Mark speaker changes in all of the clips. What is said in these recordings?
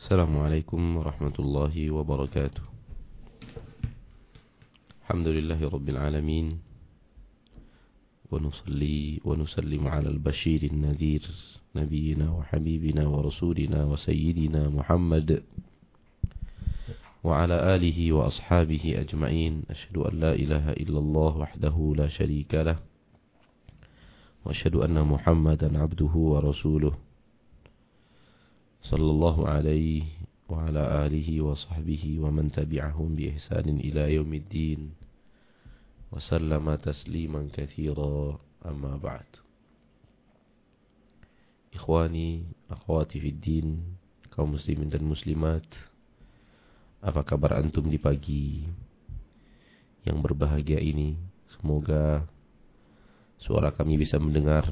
Speaker 1: Assalamualaikum warahmatullahi wabarakatuh. Alhamdulillahi rabbil alamin. Wa nusalli wa nusallim ala al-bashirin nadhir nabiyina wa habibina wa rasulina wa sayyidina Muhammad wa ala alihi wa ashabihi ajma'in. Asyhadu an la ilaha illallah wahdahu la syarika lah wa asyhadu anna Muhammadan abduhu wa rasuluh. Sallallahu alaihi wa ala alihi wa sahbihi wa man tabi'ahum bi ihsanin ila yaumiddin wa sallama tasliman katsira, amma ba'd. Ikhwani, akhwati fid din, kaum muslimin dan muslimat, apa kabar antum di pagi yang berbahagia ini? Semoga suara kami bisa mendengar,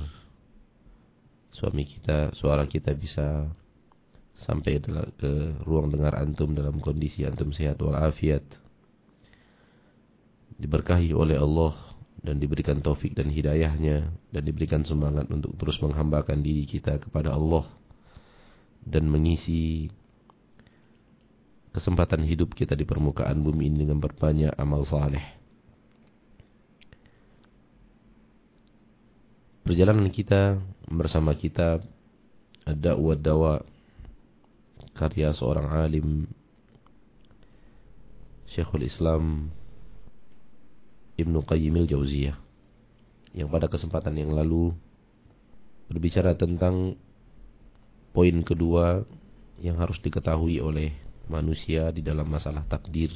Speaker 1: suara kita bisa sampai ke ruang dengar antum dalam kondisi antum sehat walafiat, diberkahi oleh Allah dan diberikan taufik dan hidayahnya, dan diberikan semangat untuk terus menghambakan diri kita kepada Allah dan mengisi kesempatan hidup kita di permukaan bumi ini dengan berbanyak amal saleh. Perjalanan kita bersama kitab Ad-Da'wa Ad-Dawa karya seorang alim, Syekhul Islam Ibnu Qayyim al-Jauziyah, yang pada kesempatan yang lalu berbicara tentang poin kedua yang harus diketahui oleh manusia di dalam masalah takdir,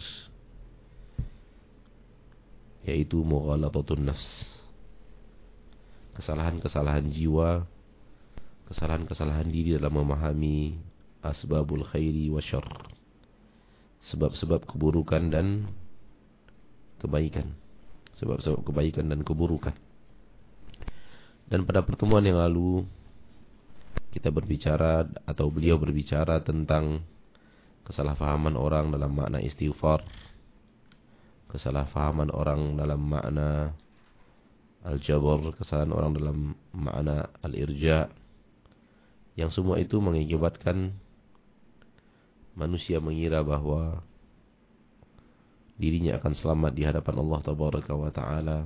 Speaker 1: yaitu mughalatatul nafs, kesalahan-kesalahan jiwa, kesalahan-kesalahan diri dalam memahami asbabul khairi wa syarr, sebab-sebab keburukan dan kebaikan, sebab-sebab kebaikan dan keburukan. Dan pada pertemuan yang lalu kita berbicara, atau beliau berbicara tentang kesalahpahaman orang dalam makna istighfar, kesalahpahaman orang dalam makna al-jabr, kesalahan orang dalam makna al-irja, yang semua itu mengakibatkan manusia mengira bahwa dirinya akan selamat di hadapan Allah Tabaraka wa Ta'ala.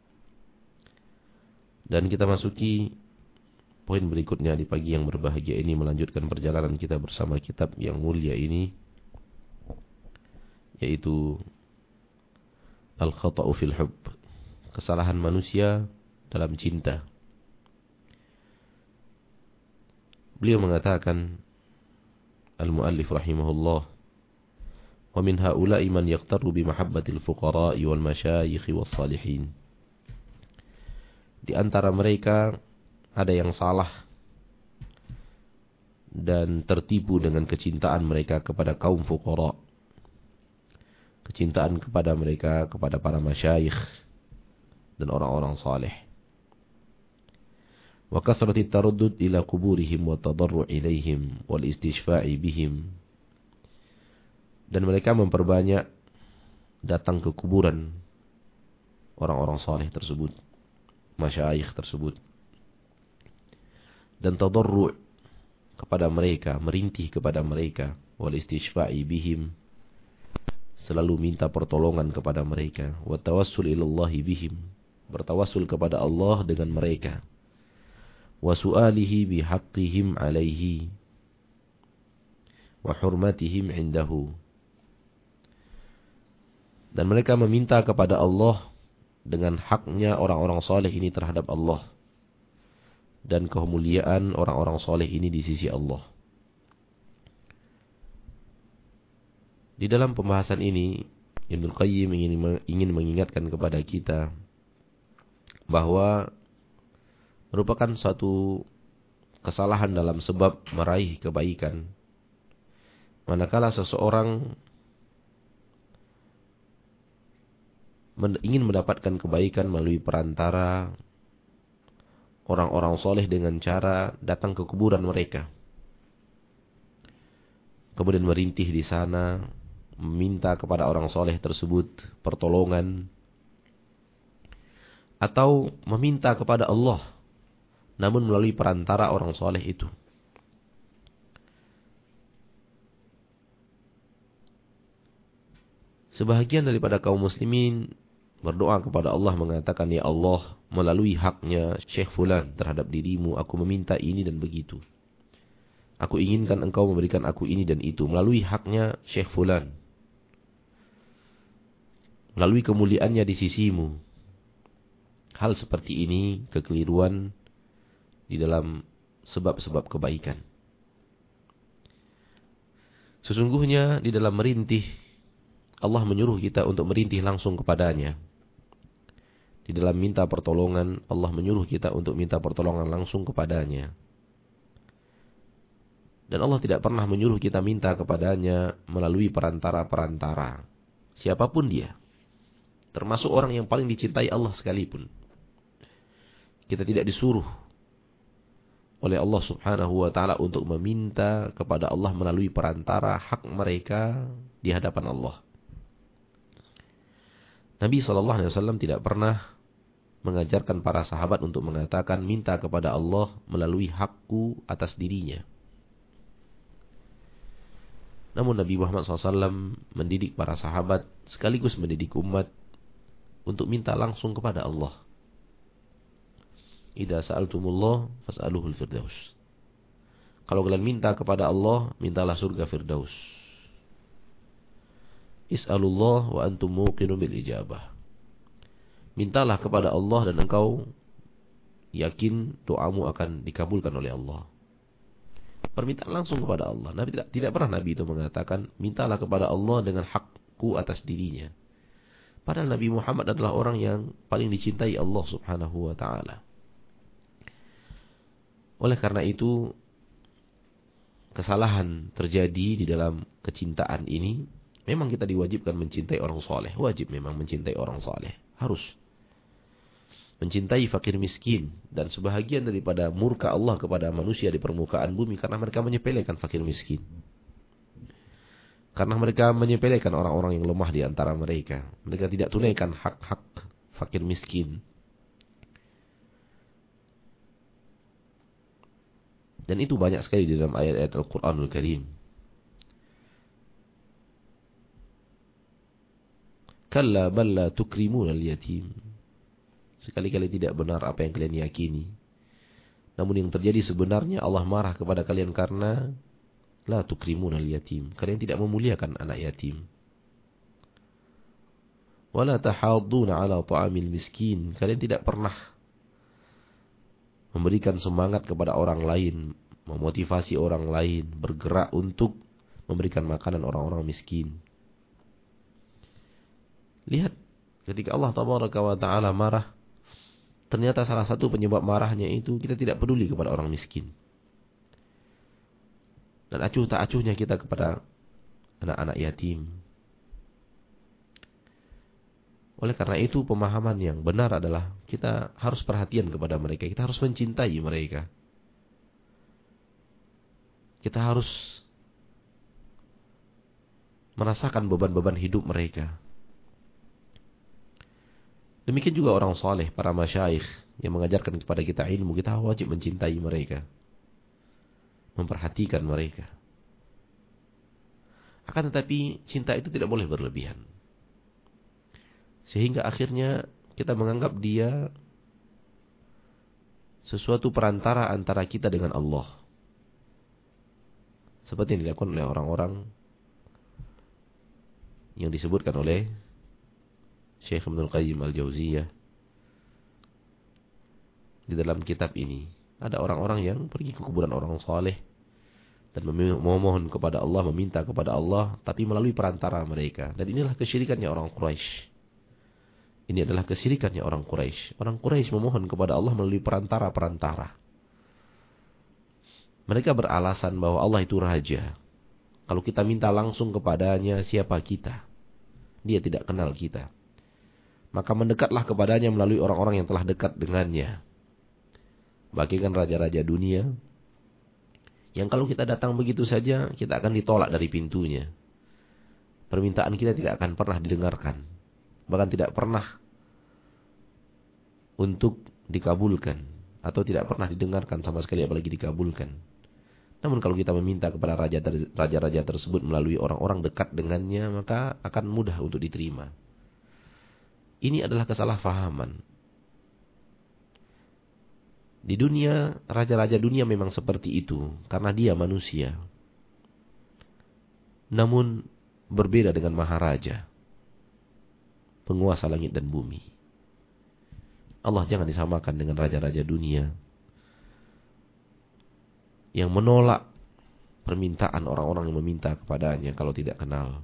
Speaker 1: Dan kita masuki poin berikutnya di pagi yang berbahagia ini, melanjutkan perjalanan kita bersama kitab yang mulia ini, yaitu Al-Khata'u fil Hubb, kesalahan manusia dalam cinta. Beliau mengatakan, al-muallif rahimahullah, wa min haula'i man yaqtaru bi mahabbatil fuqara'i wal masyayikh was salihin. Di antara mereka ada yang salah dan tertipu dengan kecintaan mereka kepada kaum fuqara, kecintaan kepada mereka kepada para masyayikh dan orang-orang saleh. Wa kathrati taraddud ila quburihim wa tadarru' ilaihim wal istishfa'i bihim. Dan mereka memperbanyak datang ke kuburan orang-orang saleh tersebut, masyayikh tersebut, dan tadarru' kepada mereka, merintih kepada mereka, wal istishfa'i bihim, selalu minta pertolongan kepada mereka, wa tawassul ilallahi bihim, bertawassul kepada Allah dengan mereka, wa su'alihi bihaqqihim alaihi wa hurmatihim indahu. Dan mereka meminta kepada Allah dengan haknya orang-orang saleh ini terhadap Allah, dan kemuliaan orang-orang saleh ini di sisi Allah. Di dalam pembahasan ini, Ibnu Qayyim ingin mengingatkan kepada kita bahwa merupakan suatu kesalahan dalam sebab meraih kebaikan, manakala seseorang ingin mendapatkan kebaikan melalui perantara orang-orang soleh dengan cara datang ke kuburan mereka, kemudian merintih di sana, meminta kepada orang soleh tersebut pertolongan, atau meminta kepada Allah namun melalui perantara orang soleh itu. Sebahagian daripada kaum muslimin berdoa kepada Allah mengatakan, ya Allah, melalui haknya Syekh Fulan terhadap dirimu, aku meminta ini dan begitu. Aku inginkan engkau memberikan aku ini dan itu. Melalui haknya Syekh Fulan. Melalui kemuliaannya di sisimu. Hal seperti ini kekeliruan di dalam sebab-sebab kebaikan. Sesungguhnya di dalam merintih, Allah menyuruh kita untuk merintih langsung kepadanya. Di dalam minta pertolongan, Allah menyuruh kita untuk minta pertolongan langsung kepadanya. Dan Allah tidak pernah menyuruh kita minta kepadanya melalui perantara-perantara. Siapapun dia. Termasuk orang yang paling dicintai Allah sekalipun. Kita tidak disuruh oleh Allah subhanahu wa ta'ala untuk meminta kepada Allah melalui perantara hak mereka di hadapan Allah. Nabi SAW tidak pernah mengajarkan para sahabat untuk mengatakan minta kepada Allah melalui hakku atas dirinya. Namun Nabi Muhammad SAW mendidik para sahabat sekaligus mendidik umat untuk minta langsung kepada Allah. Idza sa'altumullah fas'aluhul firdaus. Kalau kalian minta kepada Allah, mintalah surga firdaus. Is'alullah wa antum muqinun bil ijabah. Mintalah kepada Allah dan engkau yakin doamu akan dikabulkan oleh Allah. Permintaan langsung kepada Allah. Nabi tidak pernah Nabi itu mengatakan mintalah kepada Allah dengan hakku atas dirinya. Padahal Nabi Muhammad adalah orang yang paling dicintai Allah subhanahu wa ta'ala. Oleh karena itu, kesalahan terjadi di dalam kecintaan ini. Memang kita diwajibkan mencintai orang soleh. Wajib memang mencintai orang soleh. Harus. Mencintai fakir miskin. Dan sebahagian daripada murka Allah kepada manusia di permukaan bumi. Karena mereka menyepelekan fakir miskin. Karena mereka menyepelekan orang-orang yang lemah di antara mereka. Mereka tidak tunaikan hak-hak fakir miskin. Dan itu banyak sekali di dalam ayat-ayat Al-Quranul Karim. Kalla bal la tukrimun al-yatim. Sekali-kali tidak benar apa yang kalian yakini. Namun yang terjadi sebenarnya Allah marah kepada kalian karena la tukrimun al-yatim. Kalian tidak memuliakan anak yatim. Wala tahadduna ala ta'amil miskin. Kalian tidak pernah memberikan semangat kepada orang lain, memotivasi orang lain, bergerak untuk memberikan makanan orang-orang miskin. Lihat, ketika Allah tabaraka wa ta'ala marah, ternyata salah satu penyebab marahnya itu kita tidak peduli kepada orang miskin. Dan acuh tak acuhnya kita kepada anak-anak yatim. Oleh karena itu pemahaman yang benar adalah kita harus perhatian kepada mereka. Kita harus mencintai mereka. Kita harus merasakan beban-beban hidup mereka. Demikian juga orang saleh, para masyayikh yang mengajarkan kepada kita ilmu. Kita wajib mencintai mereka. Memperhatikan mereka. Akan tetapi cinta itu tidak boleh berlebihan. Sehingga akhirnya kita menganggap dia sesuatu perantara antara kita dengan Allah. Seperti yang dilakukan oleh orang-orang yang disebutkan oleh Syekh Ibnul Qayyim Al-Jauziyah di dalam kitab ini. Ada orang-orang yang pergi ke kuburan orang saleh dan memohon kepada Allah, meminta kepada Allah, tapi melalui perantara mereka. Dan inilah kesyirikannya orang Quraisy. Ini adalah kesyirikannya orang Quraisy. Orang Quraisy memohon kepada Allah melalui perantara-perantara. Mereka beralasan bahwa Allah itu raja. Kalau kita minta langsung kepadanya, siapa kita? Dia tidak kenal kita. Maka mendekatlah kepadanya melalui orang-orang yang telah dekat dengannya. Bagikan raja-raja dunia. Yang kalau kita datang begitu saja, kita akan ditolak dari pintunya. Permintaan kita tidak akan pernah didengarkan. Bahkan tidak pernah untuk dikabulkan. Atau tidak pernah didengarkan sama sekali apalagi dikabulkan. Namun kalau kita meminta kepada raja-raja tersebut melalui orang-orang dekat dengannya, maka akan mudah untuk diterima. Ini adalah kesalahpahaman. Di dunia, raja-raja dunia memang seperti itu, karena dia manusia. Namun berbeda dengan maharaja, penguasa langit dan bumi. Allah jangan disamakan dengan raja-raja dunia yang menolak permintaan orang-orang yang meminta kepadanya kalau tidak kenal.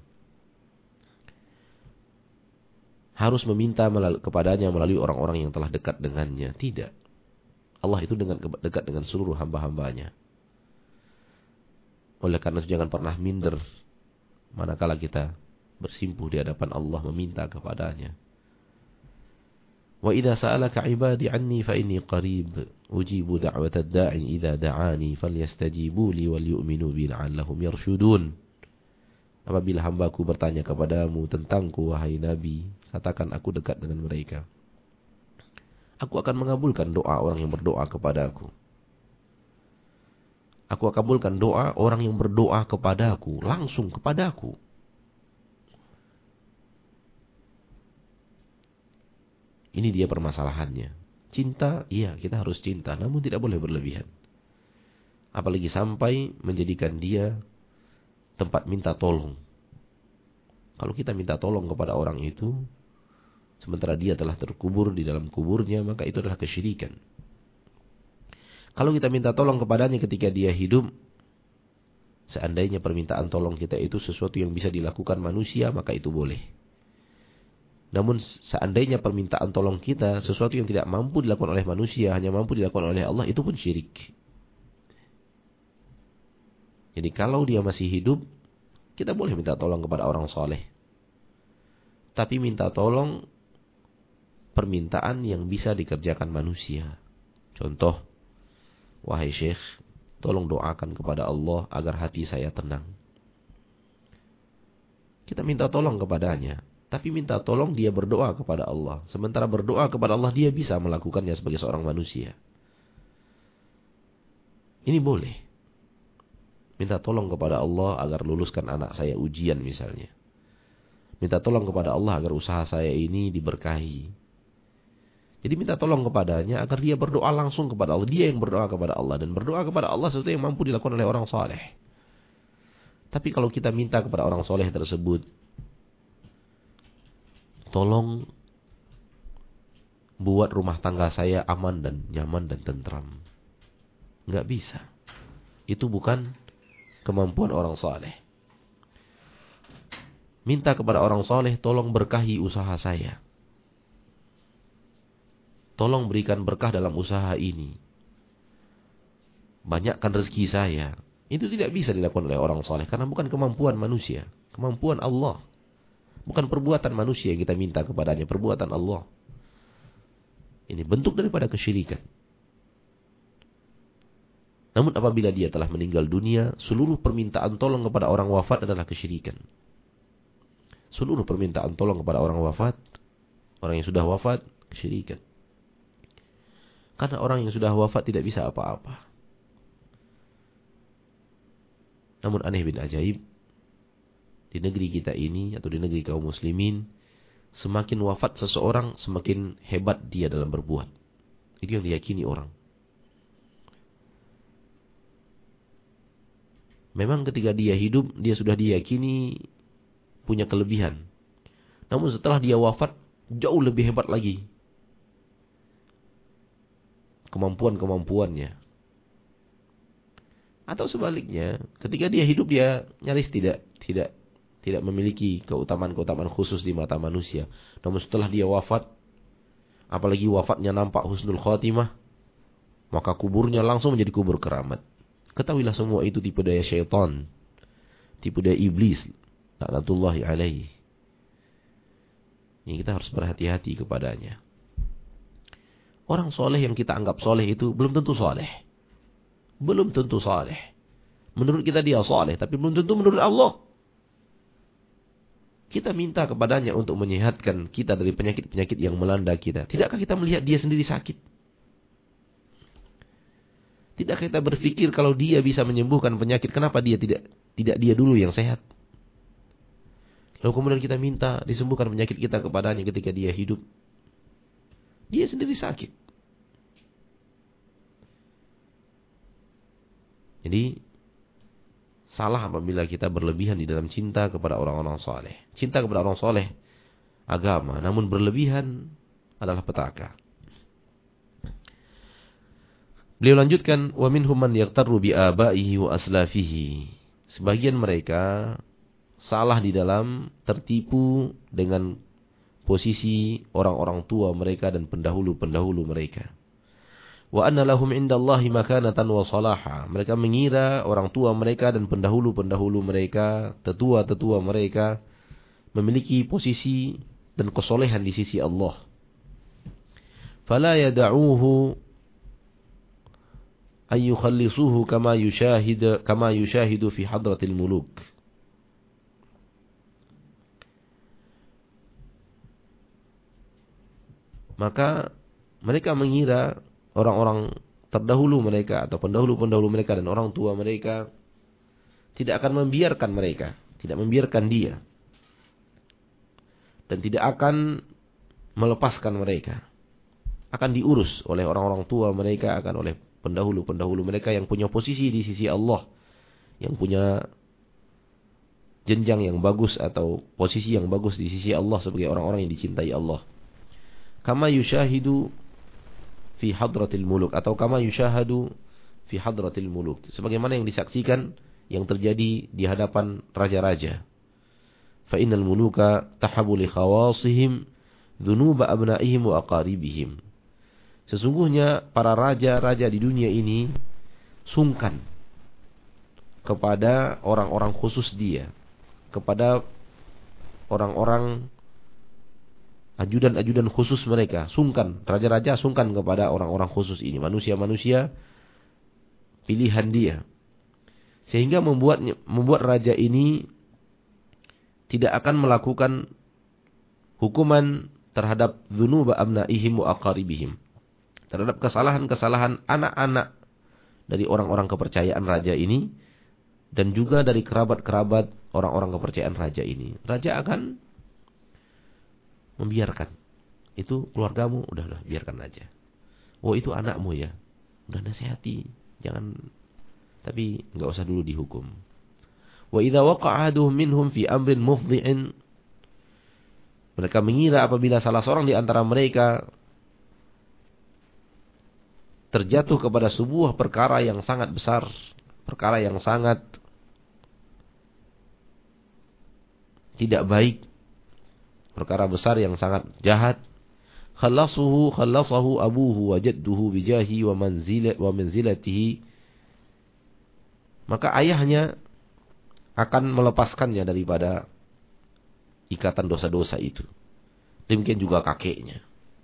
Speaker 1: Harus meminta kepadanya melalui orang-orang yang telah dekat dengannya. Tidak. Allah itu dekat dengan seluruh hamba-hambanya. Oleh karena itu jangan pernah minder manakala kita bersimpuh di hadapan Allah meminta kepadanya. Wa idza sa'alaka 'ibadi 'anni fa inni qarib ujibu da'watad da'i idza da'ani falyastajibu li wal yu'minu bi la'allahum yarshudun. Apabila hambaku bertanya kepadamu tentangku wahai Nabi, katakan aku dekat dengan mereka. Aku akan mengabulkan doa orang yang berdoa kepadaku. Aku akan kabulkan doa orang yang berdoa kepadaku, langsung kepadaku. Ini dia permasalahannya. Cinta, iya kita harus cinta, namun tidak boleh berlebihan. Apalagi sampai menjadikan dia tempat minta tolong. Kalau kita minta tolong kepada orang itu, sementara dia telah terkubur di dalam kuburnya, maka itu adalah kesyirikan. Kalau kita minta tolong kepadanya ketika dia hidup, seandainya permintaan tolong kita itu sesuatu yang bisa dilakukan manusia, maka itu boleh. Namun seandainya permintaan tolong kita sesuatu yang tidak mampu dilakukan oleh manusia, hanya mampu dilakukan oleh Allah, itu pun syirik. Jadi kalau dia masih hidup, kita boleh minta tolong kepada orang soleh. Tapi minta tolong permintaan yang bisa dikerjakan manusia. Contoh, wahai Syekh, tolong doakan kepada Allah agar hati saya tenang. Kita minta tolong kepadanya. Tapi minta tolong dia berdoa kepada Allah. Sementara berdoa kepada Allah dia bisa melakukannya sebagai seorang manusia. Ini boleh. Minta tolong kepada Allah agar luluskan anak saya ujian misalnya. Minta tolong kepada Allah agar usaha saya ini diberkahi. Jadi minta tolong kepadanya agar dia berdoa langsung kepada Allah. Dia yang berdoa kepada Allah. Dan berdoa kepada Allah sesuatu yang mampu dilakukan oleh orang soleh. Tapi kalau kita minta kepada orang soleh tersebut, tolong buat rumah tangga saya aman dan nyaman dan tentram. Enggak bisa. Itu bukan kemampuan orang saleh. Minta kepada orang saleh, tolong berkahi usaha saya. Tolong berikan berkah dalam usaha ini. Banyakkan rezeki saya. Itu tidak bisa dilakukan oleh orang saleh karena bukan kemampuan manusia, kemampuan Allah. Bukan perbuatan manusia yang kita minta kepadanya, perbuatan Allah. Ini bentuk daripada kesyirikan. Namun apabila dia telah meninggal dunia, seluruh permintaan tolong kepada orang wafat adalah kesyirikan. Seluruh permintaan tolong kepada orang wafat, orang yang sudah wafat, kesyirikan. Karena orang yang sudah wafat tidak bisa apa-apa. Namun aneh bin ajaib, di negeri kita ini atau di negeri kaum muslimin, semakin wafat seseorang, semakin hebat dia dalam berbuat. Itu yang diyakini orang. Memang ketika dia hidup, dia sudah diyakini punya kelebihan. Namun setelah dia wafat, jauh lebih hebat lagi kemampuan-kemampuannya. Atau sebaliknya, ketika dia hidup dia nyaris tidak memiliki keutamaan-keutamaan khusus di mata manusia. Namun setelah dia wafat, apalagi wafatnya nampak husnul khatimah, maka kuburnya langsung menjadi kubur keramat. Ketahuilah semua itu tipu daya syaitan, tipu daya iblis, laknatullahi alaihi. Ini kita harus berhati-hati kepadanya. Orang soleh yang kita anggap soleh itu belum tentu soleh. Belum tentu soleh. Menurut kita dia soleh, tapi belum tentu menurut Allah. Kita minta kepadanya untuk menyehatkan kita dari penyakit-penyakit yang melanda kita. Tidakkah kita melihat dia sendiri sakit? Tidak kita berpikir kalau dia bisa menyembuhkan penyakit, kenapa dia tidak dia dulu yang sehat? Lalu kemudian kita minta disembuhkan penyakit kita kepadanya ketika dia hidup. Dia sendiri sakit. Jadi salah apabila kita berlebihan di dalam cinta kepada orang-orang saleh. Cinta kepada orang saleh agama, namun berlebihan adalah petaka. Beliau lanjutkan, wa minhum man yaqtarru bi abaihi wa aslafihi. Sebagian mereka salah di dalam tertipu dengan posisi orang-orang tua mereka dan pendahulu-pendahulu mereka. Wa anna lahum indallahi makanatan wa salaha. Mereka mengira orang tua mereka dan pendahulu-pendahulu mereka, tetua-tetua mereka memiliki posisi dan kesolehan di sisi Allah. Fala yad'uhu ay yukhallisuhu kama yushahidu fi hadratil muluk. Maka mereka mengira orang-orang terdahulu mereka atau pendahulu-pendahulu mereka dan orang tua mereka tidak akan membiarkan mereka, tidak membiarkan dia, dan tidak akan melepaskan mereka. Akan diurus oleh orang-orang tua mereka, akan oleh pendahulu-pendahulu mereka yang punya posisi di sisi Allah, yang punya jenjang yang bagus atau posisi yang bagus di sisi Allah sebagai orang-orang yang dicintai Allah. Kama yushahidu fi hadratil muluk, atau kama yushahadu fi hadratil muluk, sebagaimana yang disaksikan yang terjadi di hadapan raja-raja. Fa innal muluka tahabu li khawasihim dhunuba abnaihim wa aqaribihim. Sesungguhnya para raja-raja di dunia ini sungkan kepada orang-orang khusus dia, kepada orang-orang ajudan-ajudan khusus mereka, sungkan, raja-raja sungkan kepada orang-orang khusus ini, manusia-manusia pilihan dia. Sehingga membuat raja ini tidak akan melakukan hukuman terhadap dzunuba abnaihim wa aqaribihim, terhadap kesalahan-kesalahan anak-anak dari orang-orang kepercayaan raja ini dan juga dari kerabat-kerabat orang-orang kepercayaan raja ini. Raja akan membiarkan. Itu keluargamu, udahlah biarkan aja. Oh, itu anakmu ya, udah nasihati, jangan, tapi enggak usah dulu dihukum. Wa idza waqa'a ahaduhum minhum fi amrin mufdhi'in. Mereka mengira apabila salah seorang di antara mereka terjatuh kepada sebuah perkara yang sangat besar, perkara yang sangat tidak baik, perkara besar yang sangat jahat, khallasahu abuhu wa jadduhu bijahi wa manzilatihi, maka ayahnya akan melepaskannya daripada ikatan dosa-dosa itu. Demikian juga kakeknya,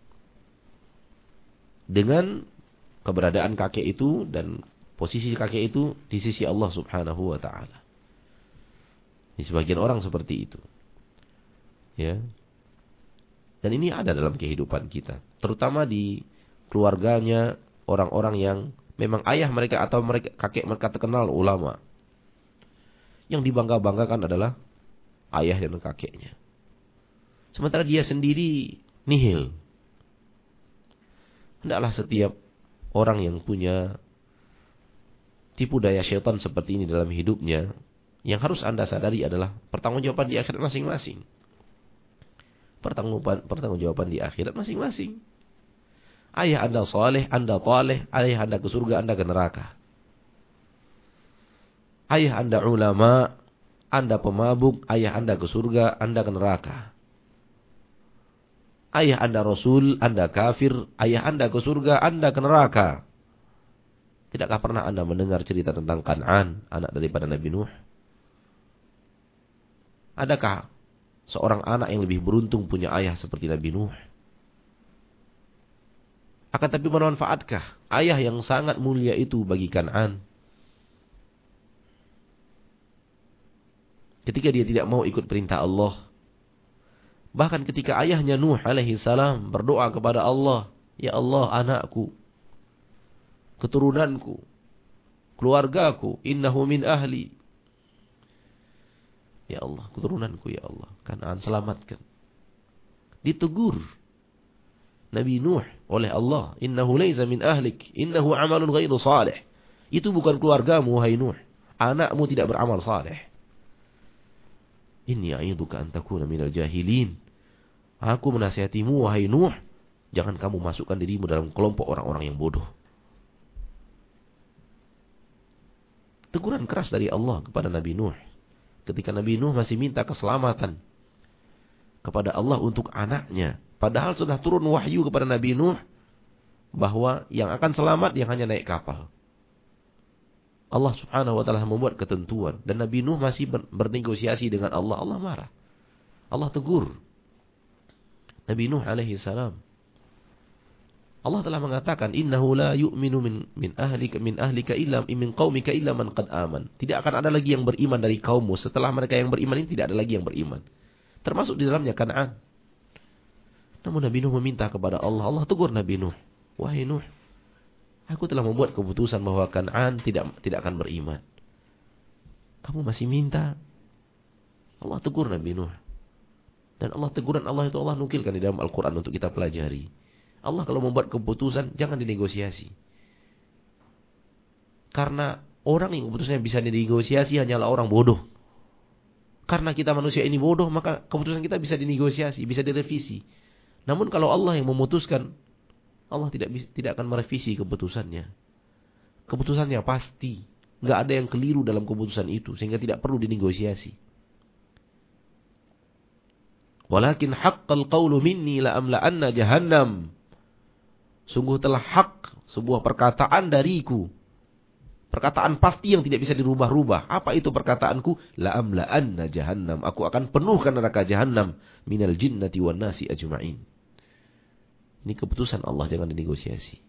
Speaker 1: dengan keberadaan kakek itu dan posisi kakek itu di sisi Allah Subhanahu wa taala. Di sebagian orang seperti itu. Ya. Dan ini ada dalam kehidupan kita, terutama di keluarganya orang-orang yang memang ayah mereka atau mereka kakek mereka terkenal ulama. Yang dibangga-banggakan adalah ayah dan kakeknya. Sementara dia sendiri nihil. Hendaklah setiap orang yang punya tipu daya syaitan seperti ini dalam hidupnya, yang harus Anda sadari adalah pertanggungjawaban di akhirat masing-masing. Pertanggungjawaban di akhirat masing-masing. Ayah Anda saleh, Anda taleh, ayah Anda ke surga, Anda ke neraka. Ayah Anda ulama, Anda pemabuk, ayah Anda ke surga, Anda ke neraka. Ayah Anda rasul, Anda kafir, ayah Anda ke surga, Anda ke neraka. Tidakkah pernah Anda mendengar cerita tentang Kan'an, anak daripada Nabi Nuh? Adakah seorang anak yang lebih beruntung punya ayah seperti Nabi Nuh? Akan tapi bermanfaatkah ayah yang sangat mulia itu bagi Kan'an? Ketika dia tidak mau ikut perintah Allah. Bahkan ketika ayahnya Nuh alaihi berdoa kepada Allah, "Ya Allah, anakku, keturunanku, keluargaku, innahu min ahli. Ya Allah, keturunanku ya Allah, Kan'an selamatkan. Ditegur Nabi Nuh oleh Allah, innahu laysa min ahlik, innahu amalun ghairu salih. Itu bukan keluargamu, wahai Nuh. Anakmu tidak beramal saleh. Inni a'iduka an takuna minal jahilin. Aku menasihatimu, wahai Nuh, jangan kamu masukkan dirimu dalam kelompok orang-orang yang bodoh. Teguran keras dari Allah kepada Nabi Nuh. Ketika Nabi Nuh masih minta keselamatan kepada Allah untuk anaknya. Padahal sudah turun wahyu kepada Nabi Nuh bahwa yang akan selamat yang hanya naik kapal. Allah subhanahu wa ta'ala membuat ketentuan. Dan Nabi Nuh masih bernegosiasi dengan Allah. Allah marah. Allah tegur Nabi Nuh alaihi salam. Allah telah mengatakan, innahu la yu'minu min ahlika illa min qaumika illa man qad aman. Tidak akan ada lagi yang beriman dari kaummu. Setelah mereka yang beriman ini tidak ada lagi yang beriman. Termasuk di dalamnya Kan'an. Namun Nabi Nuh meminta kepada Allah. Allah tegur Nabi Nuh. Wahai Nuh, aku telah membuat keputusan bahwa Kan'an tidak akan beriman. Kamu masih minta? Allah tegur Nabi Nuh. Dan Allah teguran Allah itu Allah nukilkan di dalam Al-Quran untuk kita pelajari. Allah kalau membuat keputusan jangan dinegosiasi. Karena orang yang keputusannya bisa dinegosiasi hanyalah orang bodoh. Karena kita manusia ini bodoh, maka keputusan kita bisa dinegosiasi, bisa direvisi. Namun kalau Allah yang memutuskan, Allah tidak akan merevisi keputusannya. Keputusannya pasti. Nggak ada yang keliru dalam keputusan itu. Sehingga tidak perlu dinegosiasi. Walakin haqqal qawlu minni la'amla'anna jahannam. Sungguh telah hak sebuah perkataan dariku. Perkataan pasti yang tidak bisa dirubah-rubah. Apa itu perkataanku? La'amla'anna jahannam. Aku akan penuhkan neraka jahannam. Minal jinnati wan nasi ajma'in. Ini keputusan Allah, jangan dinegosiasi.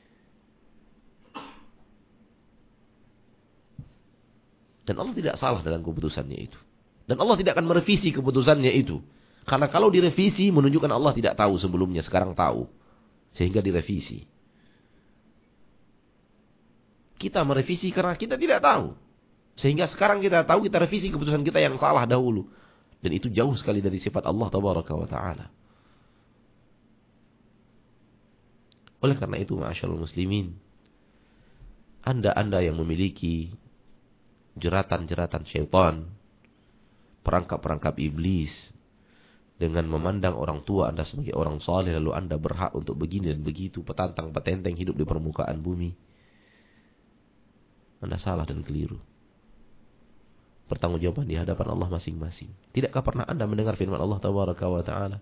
Speaker 1: Dan Allah tidak salah dalam keputusannya itu. Dan Allah tidak akan merevisi keputusannya itu. Karena kalau direvisi menunjukkan Allah tidak tahu sebelumnya, sekarang tahu. Sehingga direvisi. Kita merevisi karena kita tidak tahu. Sehingga sekarang kita tahu, kita revisi keputusan kita yang salah dahulu. Dan itu jauh sekali dari sifat Allah tabaraka wa ta'ala. Oleh karena itu, ma'asyarul muslimin, Anda yang memiliki jeratan-jeratan syaitan, perangkap-perangkap iblis, dengan memandang orang tua Anda sebagai orang saleh, lalu Anda berhak untuk begini dan begitu, petantang-petenteng hidup di permukaan bumi, Anda salah dan keliru. Pertanggungjawaban di hadapan Allah masing-masing. Tidakkah pernah Anda mendengar firman Allah tabaraka wa ta'ala?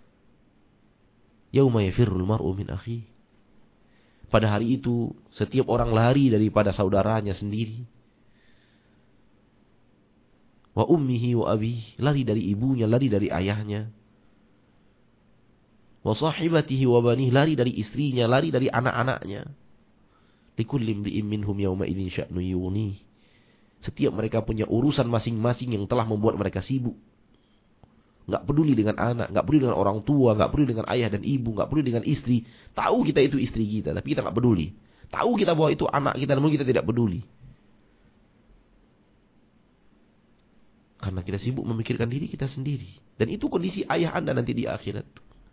Speaker 1: Yauma yafirrul mar'u min akhihi. Pada hari itu, setiap orang lari daripada saudaranya sendiri. Wa ummihi wa abihi, lari dari ibunya, lari dari ayahnya. Wa sahibatihi wa banihi, lari dari istrinya, lari dari anak-anaknya. Likulli imri'in minhum yawma idzin sya'nu yughnih. Setiap mereka punya urusan masing-masing yang telah membuat mereka sibuk. Enggak peduli dengan anak, enggak peduli dengan orang tua, enggak peduli dengan ayah dan ibu, enggak peduli dengan istri. Tahu kita itu istri kita, tapi kita enggak peduli. Tahu kita bahwa itu anak kita, namun kita tidak peduli. Karena kita sibuk memikirkan diri kita sendiri. Dan itu kondisi ayah Anda nanti di akhirat.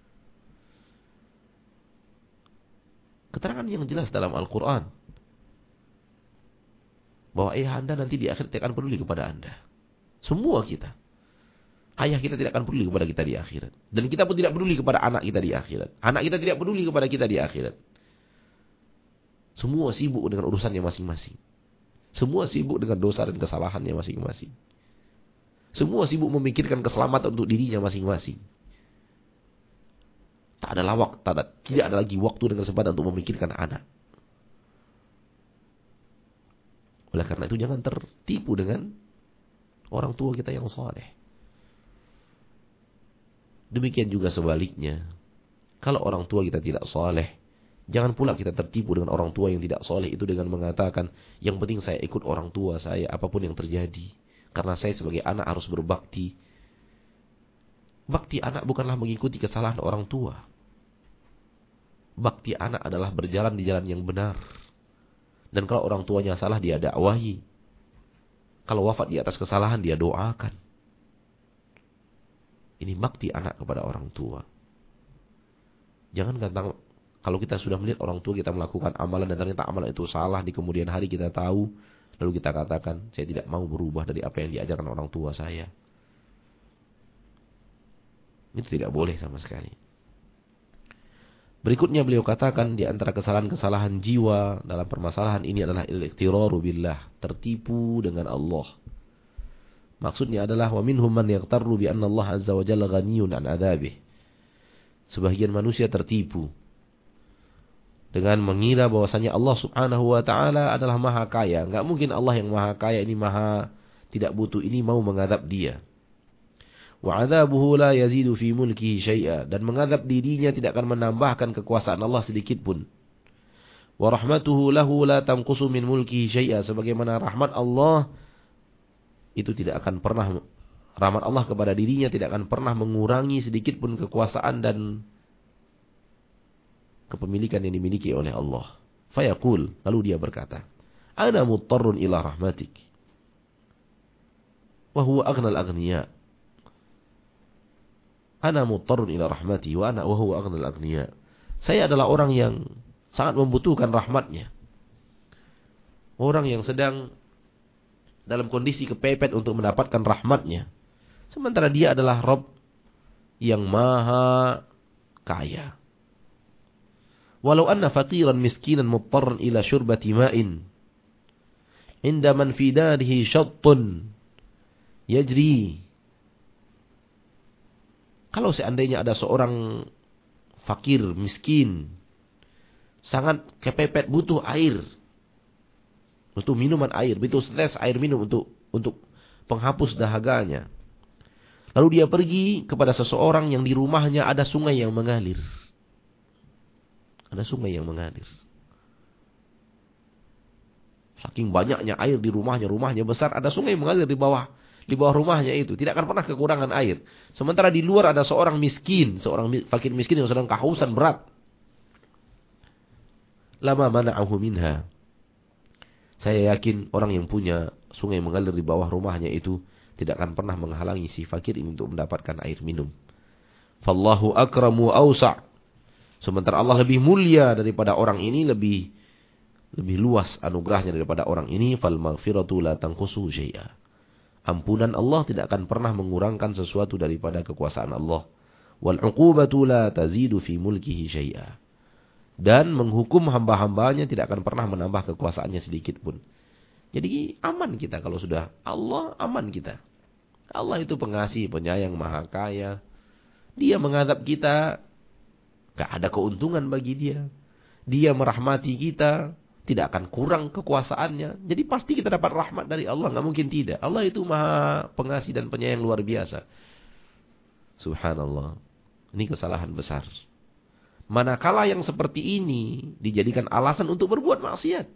Speaker 1: Keterangan yang jelas dalam Al-Quran. Bahwa ayah Anda nanti di akhirat akan peduli kepada Anda. Semua kita. Ayah kita tidak akan peduli kepada kita di akhirat. Dan kita pun tidak peduli kepada anak kita di akhirat. Anak kita tidak peduli kepada kita di akhirat. Semua sibuk dengan urusannya masing-masing. Semua sibuk dengan dosa dan kesalahannya masing-masing. Semua sibuk memikirkan keselamatan untuk dirinya masing-masing. Tidak ada lagi waktu dan kesempatan untuk memikirkan anak. Oleh karena itu jangan tertipu dengan orang tua kita yang saleh. Demikian juga sebaliknya. Kalau orang tua kita tidak saleh, jangan pula kita tertipu dengan orang tua yang tidak saleh itu dengan mengatakan, yang penting saya ikut orang tua saya apapun yang terjadi. Karena saya sebagai anak harus berbakti. Bakti anak bukanlah mengikuti kesalahan orang tua. Bakti anak adalah berjalan di jalan yang benar. Dan kalau orang tuanya salah, dia dakwahi. Kalau wafat di atas kesalahan, dia doakan. Ini bakti anak kepada orang tua. Jangan kata, kalau kita sudah melihat orang tua kita melakukan amalan dan ternyata amalan itu salah, di kemudian hari kita tahu, lalu kita katakan, saya tidak mau berubah dari apa yang diajarkan orang tua saya. Itu tidak boleh sama sekali. Berikutnya beliau katakan di antara kesalahan-kesalahan jiwa dalam permasalahan ini adalah al-iqtiraru billah, tertipu dengan Allah. Maksudnya adalah wa minhum man yaqtarru bi anna Allah azza wa jalla ghaniyun an adzabih. Sebagian manusia tertipu dengan mengira bahwasanya Allah Subhanahu wa taala adalah maha kaya. Enggak mungkin Allah yang maha kaya ini maha tidak butuh ini mau mengadab dia. Wa 'adzabuhu la yazidu fi mulkihi syai'a, dan mengadab dirinya tidak akan menambahkan kekuasaan Allah sedikit pun. Wa rahmatuhu lahu la tanqusu min mulkihi syai'a, sebagaimana rahmat Allah itu tidak akan pernah, rahmat Allah kepada dirinya tidak akan pernah mengurangi sedikit pun kekuasaan dan kepemilikan yang dimiliki oleh Allah. Fayaqul, lalu dia berkata, ana muttarrun ila rahmatik wa huwa aghnal aghniya. Ana muttarrun ila rahmati wa huwa aghnal aghniya. Saya adalah orang yang sangat membutuhkan rahmatnya. Orang yang sedang dalam kondisi kepepet untuk mendapatkan rahmatnya. Sementara dia adalah Rabb yang maha kaya. Walau anna faqiran miskinan muttarran ila syurbati ma'in inda man fi darihi syattun yajri. Kalau seandainya ada seorang fakir, miskin, sangat kepepet butuh air, butuh minuman air, butuh setes air minum untuk penghapus dahaganya. Lalu dia pergi kepada seseorang yang di rumahnya ada sungai yang mengalir. Ada sungai yang mengalir. Saking banyaknya air di rumahnya besar, ada sungai yang mengalir di bawah rumahnya itu. Tidak akan pernah kekurangan air. Sementara di luar ada seorang miskin, seorang fakir miskin yang sedang kehausan berat. Lama mana'ahu minha. Saya yakin orang yang punya sungai mengalir di bawah rumahnya itu tidak akan pernah menghalangi si fakir ini untuk mendapatkan air minum. Fallahu akramu awsa'. Sementara Allah lebih mulia daripada orang ini, lebih luas anugerahnya daripada orang ini. Fal maghfiratu la tanqusu syai'a. Ampunan Allah tidak akan pernah mengurangkan sesuatu daripada kekuasaan Allah. Wal 'uqubatu la tazidu fi mulkihi syai'a. Dan menghukum hamba-hambanya tidak akan pernah menambah kekuasaannya sedikit pun. Jadi aman kita kalau sudah Allah, aman kita. Allah itu pengasih, penyayang, maha kaya. Dia mengadab kita, gak ada keuntungan bagi dia. Dia merahmati kita, tidak akan kurang kekuasaannya. Jadi pasti kita dapat rahmat dari Allah, gak mungkin tidak. Allah itu maha pengasih dan penyayang luar biasa. Subhanallah. Ini kesalahan besar. Manakala yang seperti ini dijadikan alasan untuk berbuat maksiat.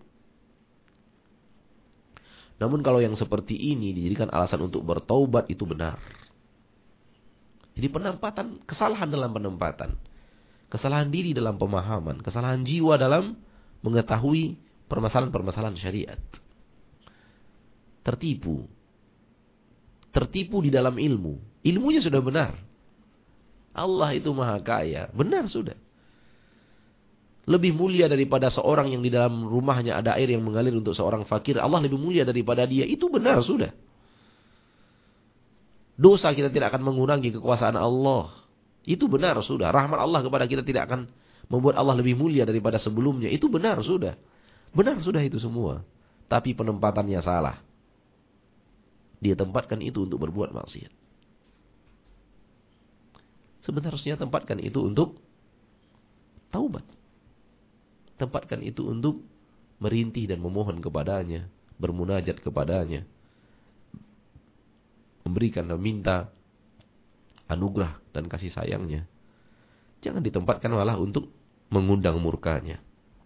Speaker 1: Namun kalau yang seperti ini dijadikan alasan untuk bertaubat, itu benar. Jadi penempatan, kesalahan dalam penempatan. Kesalahan diri dalam pemahaman. Kesalahan jiwa dalam mengetahui permasalahan-permasalahan syariat. Tertipu. Tertipu di dalam ilmu. Ilmunya sudah benar. Allah itu maha kaya. Benar sudah. Lebih mulia daripada seorang yang di dalam rumahnya ada air yang mengalir untuk seorang fakir. Allah lebih mulia daripada dia. Itu benar sudah. Dosa kita tidak akan mengurangi kekuasaan Allah. Itu benar sudah. Rahmat Allah kepada kita tidak akan membuat Allah lebih mulia daripada sebelumnya. Itu benar sudah. Benar sudah itu semua. Tapi penempatannya salah. Dia tempatkan itu untuk berbuat maksiat. Sebenarnya tempatkan itu untuk taubat. Tempatkan itu untuk merintih dan memohon kepadanya, bermunajat kepadanya, memberikan dan minta anugerah dan kasih sayangnya. Jangan ditempatkan malah untuk mengundang murkanya.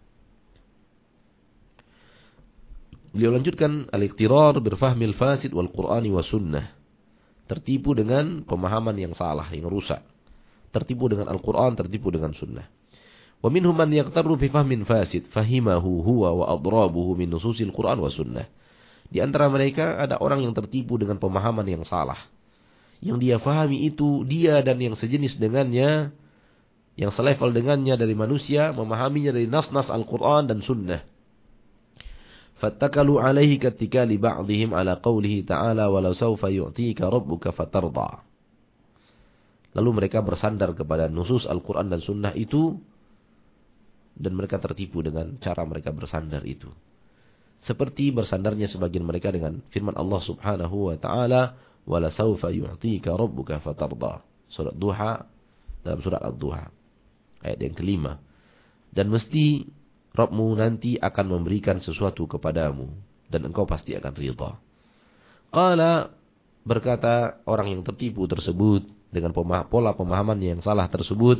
Speaker 1: Beliau lanjutkan, al-iqtirar birfahmil fasid wal Qur'ani wa sunnah. Tertipu dengan pemahaman yang salah, yang rusak. Tertipu dengan Al-Quran, tertipu dengan sunnah. Wa minhum man yaqtarru fi fahmin fasid fahimahu huwa wa adrabuhu min nususil Qur'an wa sunnah. Di antara mereka ada orang yang tertipu dengan pemahaman yang salah. Yang dia fahami itu dia dan yang sejenis dengannya, yang selevel dengannya dari manusia, memahaminya dari nas-nas Al-Quran dan Sunnah. Fattakalu alaihi ketika li ba'dihim ala qawlihi ta'ala walau sawfa yu'tika rabbuka fatarda. Lalu mereka bersandar kepada nusus Al-Quran dan Sunnah itu, dan mereka tertipu dengan cara mereka bersandar itu. Seperti bersandarnya sebagian mereka dengan firman Allah subhanahu wa ta'ala, wala sawfa yu'tika rabbuka fatarda. Surat Duha, dalam surat Ad-Duha. Ayat yang kelima. Dan mesti Rabbmu nanti akan memberikan sesuatu kepadamu. Dan engkau pasti akan ridha. Qala, berkata orang yang tertipu tersebut dengan pola pemahaman yang salah tersebut.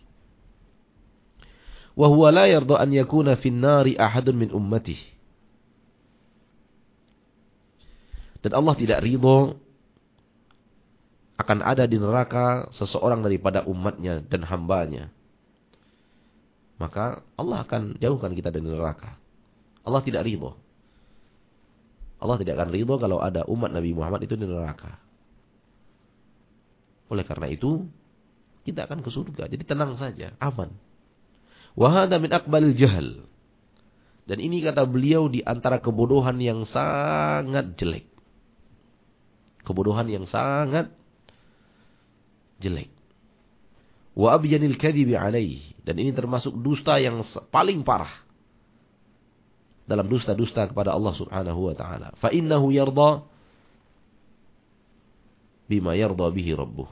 Speaker 1: Wa huwa la yarda an yakuna fin nari ahadun min ummatihi. Dan Allah tidak ridha akan ada di neraka seseorang daripada umatnya dan hambanya. Maka Allah akan jauhkan kita dari neraka. Allah tidak ridha. Allah tidak akan ridha kalau ada umat Nabi Muhammad itu di neraka. Oleh karena itu, kita akan ke surga. Jadi tenang saja, aman. Wa hadza min aqbalil jahl. Dan ini kata beliau di antara kebodohan yang sangat jelek. Kebodohan yang sangat jelek. Wa abyanil kadhibi alaihi. Dan ini termasuk dusta yang paling parah dalam dusta-dusta kepada Allah subhanahu wa ta'ala. Fa innahu yarda bima yarda bihi rabbuh.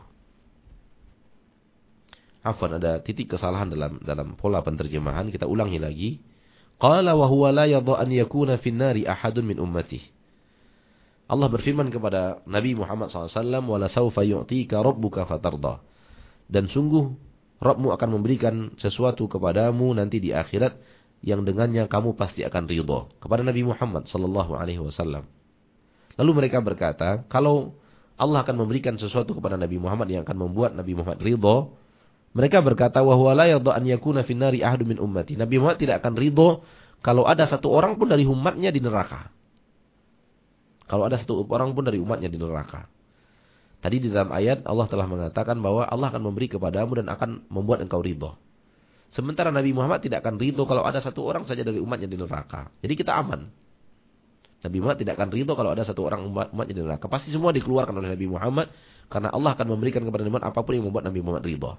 Speaker 1: Afwan, ada titik kesalahan dalam pola penterjemahan. Kita ulangi lagi. Qala wa huwa la yarda an yakuna fin nari ahadun min ummatihi. Allah berfirman kepada Nabi Muhammad SAW, wala sawfa yu'tika rabbuka fatarda. Dan sungguh Rabbmu akan memberikan sesuatu kepadamu nanti di akhirat yang dengannya kamu pasti akan ridha. Kepada Nabi Muhammad SAW. Lalu mereka berkata, kalau Allah akan memberikan sesuatu kepada Nabi Muhammad yang akan membuat Nabi Muhammad ridha, mereka berkata, wa huwa la yarda an yakuna fin nari ahadun min ummati. Nabi Muhammad tidak akan ridha kalau ada satu orang pun dari umatnya di neraka. Kalau ada satu orang pun dari umatnya di neraka. Tadi di dalam ayat Allah telah mengatakan bahwa Allah akan memberi kepadamu dan akan membuat engkau ridha. Sementara Nabi Muhammad tidak akan ridha kalau ada satu orang saja dari umatnya di neraka. Jadi kita aman. Nabi Muhammad tidak akan ridha kalau ada satu orang umatnya di neraka. Pasti semua dikeluarkan oleh Nabi Muhammad karena Allah akan memberikan kepada Nabi Muhammad apapun yang membuat Nabi Muhammad ridha.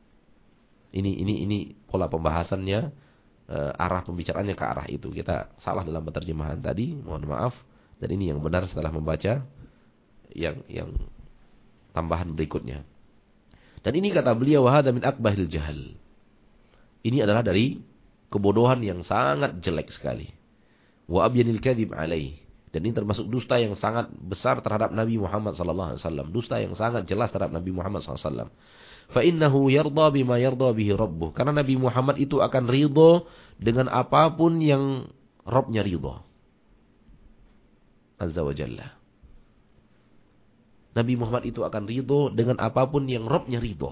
Speaker 1: Ini pola pembahasannya, arah pembicaraannya ke arah itu. Kita salah dalam penerjemahan tadi, mohon maaf. Dan ini yang benar setelah membaca yang tambahan berikutnya. Dan ini kata beliau, wa hadza min akbahil jahal. Ini adalah dari kebodohan yang sangat jelek sekali. Wa abyanil kadhib alaih. Dan ini termasuk dusta yang sangat besar terhadap Nabi Muhammad SAW. Dusta yang sangat jelas terhadap Nabi Muhammad SAW. Fa innahu yarda bima yarda bihi rabbuh. Karena Nabi Muhammad itu akan ridha dengan apapun yang Rabbnya ridha. Azza wa Jalla. Nabi Muhammad itu akan ridho dengan apapun yang Rabbnya ridho.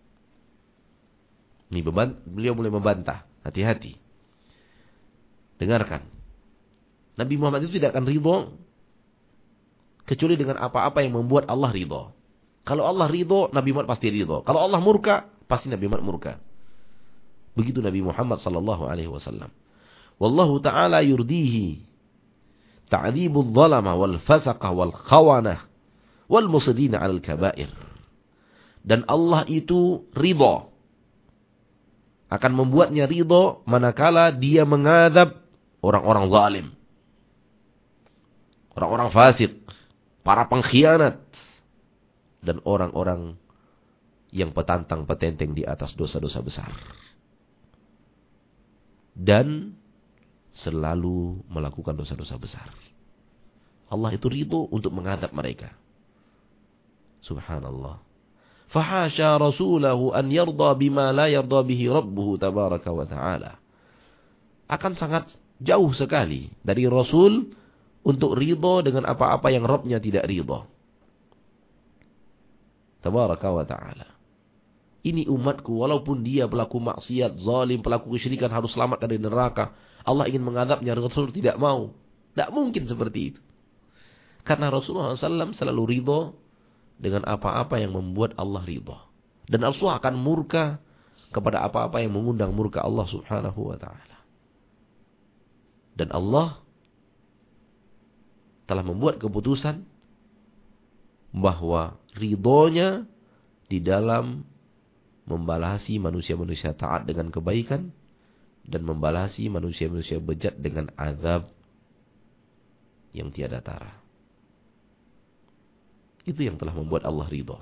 Speaker 1: Ini beliau mulai membantah. Hati-hati. Dengarkan. Nabi Muhammad itu tidak akan ridho kecuali dengan apa-apa yang membuat Allah ridho. Kalau Allah ridho, Nabi Muhammad pasti ridho. Kalau Allah murka, pasti Nabi Muhammad murka. Begitu Nabi Muhammad sallallahu alaihi wasallam. Wallahu ta'ala yurdihi ta'dzibul zalama wal fasaqah wal khawanah wal musidina 'alal kaba'ir. Dan Allah itu ridha, akan membuatnya ridha manakala dia mengadab orang-orang zalim, orang-orang fasik, para pengkhianat, dan orang-orang yang petantang petenteng di atas dosa-dosa besar. Dan selalu melakukan dosa-dosa besar. Allah itu ridho untuk mengadab mereka. Subhanallah. Fahasya rasulahu an yarda bima la yarda bihi rabbuhu tabaraka wa ta'ala. Akan sangat jauh sekali dari Rasul untuk ridho dengan apa-apa yang Rabbnya tidak ridho. Tabaraka wa ta'ala. Ini umatku, walaupun dia pelaku maksiat, zalim, pelaku kesyirikan, harus selamatkan dari neraka. Allah ingin mengadabnya, Rasul tidak mau. Tidak mungkin seperti itu. Karena Rasulullah SAW selalu ridho dengan apa-apa yang membuat Allah ridho. Dan Rasulullah akan murka kepada apa-apa yang mengundang murka Allah Subhanahu wa ta'ala. Dan Allah telah membuat keputusan bahwa ridhonya di dalam membalasi manusia-manusia taat dengan kebaikan dan membalasi manusia-manusia bejat dengan azab yang tiada tara. Itu yang telah membuat Allah ridha.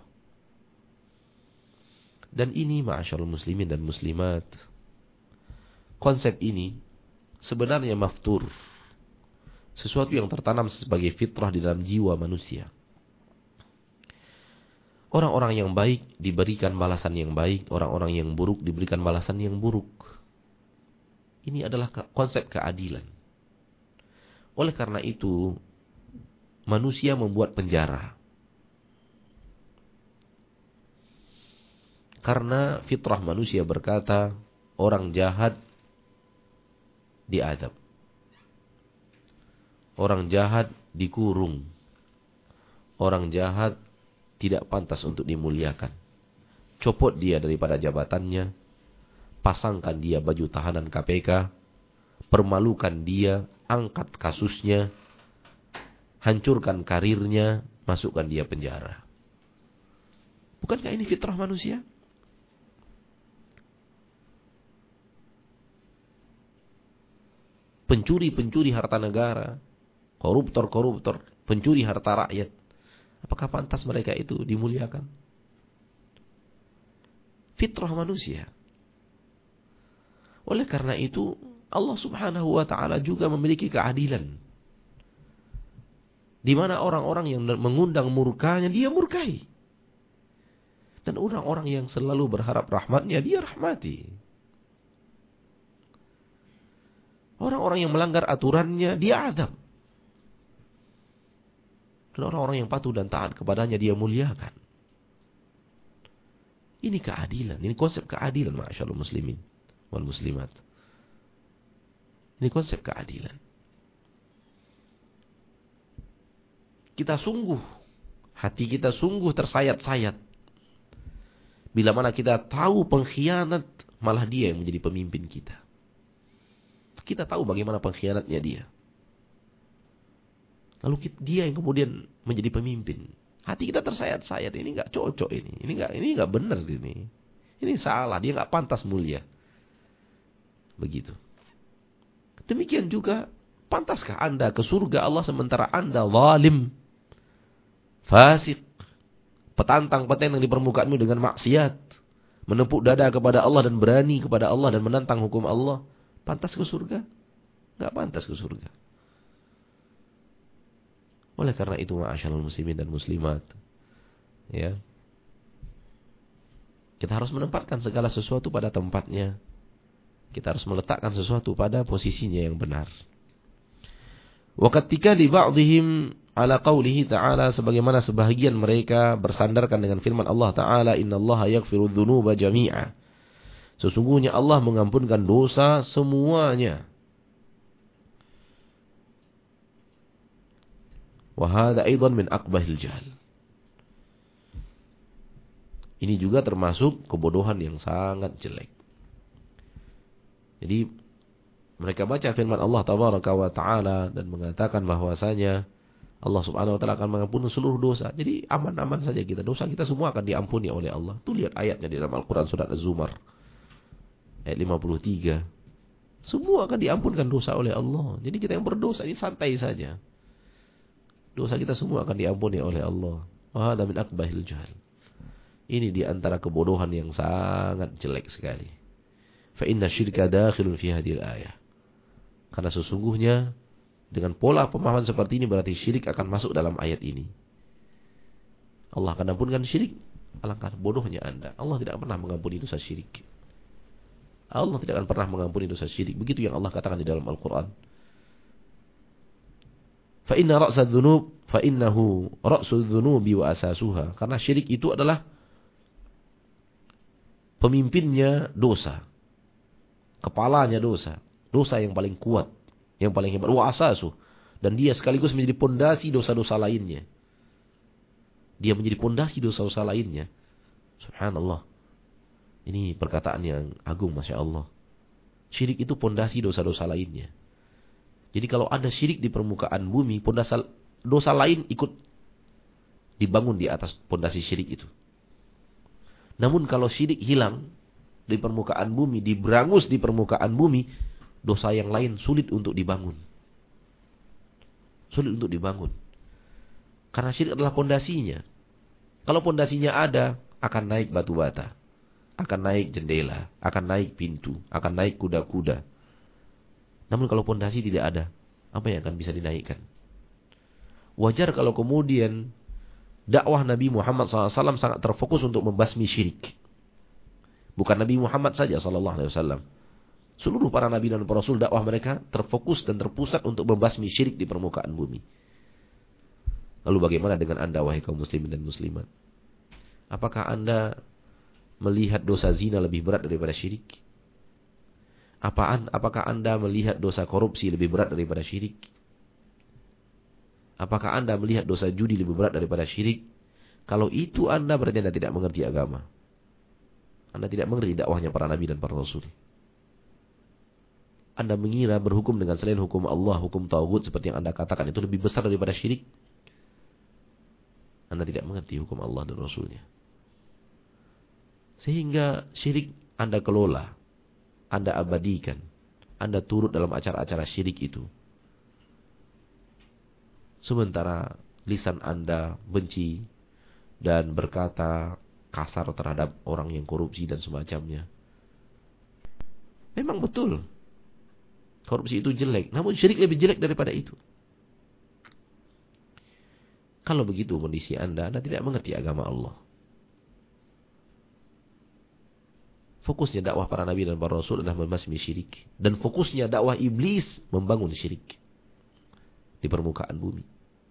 Speaker 1: Dan ini ma'asyarul muslimin dan muslimat, konsep ini sebenarnya maftur, sesuatu yang tertanam sebagai fitrah di dalam jiwa manusia. Orang-orang yang baik diberikan balasan yang baik, orang-orang yang buruk diberikan balasan yang buruk. Ini adalah konsep keadilan. Oleh karena itu, manusia membuat penjara. Karena fitrah manusia berkata, orang jahat diadab. Orang jahat dikurung. Orang jahat tidak pantas untuk dimuliakan. Copot dia daripada jabatannya, pasangkan dia baju tahanan KPK, permalukan dia, angkat kasusnya, hancurkan karirnya, masukkan dia penjara. Bukankah ini fitrah manusia? Pencuri-pencuri harta negara, koruptor-koruptor, pencuri harta rakyat, apakah pantas mereka itu dimuliakan? Fitrah manusia. Oleh karena itu, Allah Subhanahu wa ta'ala juga memiliki keadilan. Di mana orang-orang yang mengundang murkanya, dia murkai. Dan orang-orang yang selalu berharap rahmatnya, dia rahmati. Orang-orang yang melanggar aturannya, dia azab. Dan orang-orang yang patuh dan taat kepadanya, dia muliakan. Ini keadilan. Ini konsep keadilan, ma'asyarul muslimin wal muslimat. Ini konsep keadilan. Hati kita sungguh tersayat-sayat. Bila mana kita tahu pengkhianat, malah dia yang menjadi pemimpin kita. Kita tahu bagaimana pengkhianatnya dia. Lalu dia yang kemudian menjadi pemimpin. Hati kita tersayat-sayat, ini enggak cocok ini. Ini enggak benar ini. Ini salah, dia enggak pantas mulia. Begitu. Demikian juga, pantaskah Anda ke surga Allah sementara Anda zalim, fasik, petantang-petentang di permukaanmu dengan maksiat, menepuk dada kepada Allah dan berani kepada Allah dan menentang hukum Allah? Pantas ke surga? Enggak pantas ke surga. Oleh karena itu, ma'asyarul muslimin dan muslimat, ya, kita harus menempatkan segala sesuatu pada tempatnya. Kita harus meletakkan sesuatu pada posisinya yang benar. Wa ketika li ba'dihim ala qaulihi ta'ala, sebagaimana sebahagian mereka bersandarkan dengan firman Allah Ta'ala, innallaha yaghfiru dzunuba jami'a. Sesungguhnya Allah mengampunkan dosa semuanya. Wa hadza aidan min aqbahil jahl. Ini juga termasuk kebodohan yang sangat jelek. Jadi mereka baca firman Allah Tabaraka wa Ta'ala dan mengatakan bahwasanya Allah Subhanahu wa Ta'ala akan mengampuni seluruh dosa. Jadi aman-aman saja kita. Dosa kita semua akan diampuni oleh Allah. Tuh lihat ayatnya di dalam Al-Quran surat Az-Zumar ayat 53. Semua akan diampunkan dosa oleh Allah. Jadi kita yang berdosa ini santai saja. Dosa kita semua akan diampuni oleh Allah. Wa hadza min aqbahil jahl. Ini di antara kebodohan yang sangat jelek sekali. Fa inna syirka dakhilun fi hadhil ayah. Karena sesungguhnya dengan pola pemahaman seperti ini berarti syirik akan masuk dalam ayat ini. Allah akan ampunkan syirik. Alangkah bodohnya Anda. Allah tidak pernah mengampuni dosa syirik. Allah tidak akan pernah mengampuni dosa syirik. Begitu yang Allah katakan di dalam Al-Quran. Fa innahu ra'sudz dzunubi wa asasuha. Karena syirik itu adalah pemimpinnya dosa. Kepalanya dosa. Dosa yang paling kuat, yang paling hebat. Wa asasu. Dan dia sekaligus menjadi pondasi dosa-dosa lainnya. Dia menjadi pondasi dosa-dosa lainnya. Subhanallah. Ini perkataan yang agung, Masya Allah. Syirik itu pondasi dosa-dosa lainnya. Jadi kalau ada syirik di permukaan bumi, pondasi dosa lain ikut dibangun di atas pondasi syirik itu. Namun kalau syirik hilang di permukaan bumi, diberangus di permukaan bumi, dosa yang lain sulit untuk dibangun. Sulit untuk dibangun. Karena syirik adalah pondasinya. Kalau pondasinya ada, akan naik batu bata. Akan naik jendela. Akan naik pintu. Akan naik kuda-kuda. Namun kalau pondasi tidak ada, apa yang akan bisa dinaikkan? Wajar kalau kemudian dakwah Nabi Muhammad SAW sangat terfokus untuk membasmi syirik. Bukan Nabi Muhammad saja SAW. Seluruh para nabi dan para rasul dakwah mereka terfokus dan terpusat untuk membasmi syirik di permukaan bumi. Lalu bagaimana dengan Anda, wahai kaum muslimin dan muslimat? Apakah Anda melihat dosa zina lebih berat daripada syirik? Apakah Anda melihat dosa korupsi lebih berat daripada syirik? Apakah Anda melihat dosa judi lebih berat daripada syirik? Kalau itu Anda berarti Anda tidak mengerti agama. Anda tidak mengerti dakwahnya para nabi dan para rasul. Anda mengira berhukum dengan selain hukum Allah, hukum tauhid seperti yang Anda katakan itu lebih besar daripada syirik. Anda tidak mengerti hukum Allah dan Rasulnya. Sehingga syirik Anda kelola, Anda abadikan, Anda turut dalam acara-acara syirik itu. Sementara lisan Anda benci dan berkata kasar terhadap orang yang korupsi dan semacamnya. Memang betul, korupsi itu jelek, namun syirik lebih jelek daripada itu. Kalau begitu kondisi Anda tidak mengerti agama Allah. Fokusnya dakwah para nabi dan para rasul adalah membasmi syirik. Dan fokusnya dakwah iblis membangun syirik di permukaan bumi.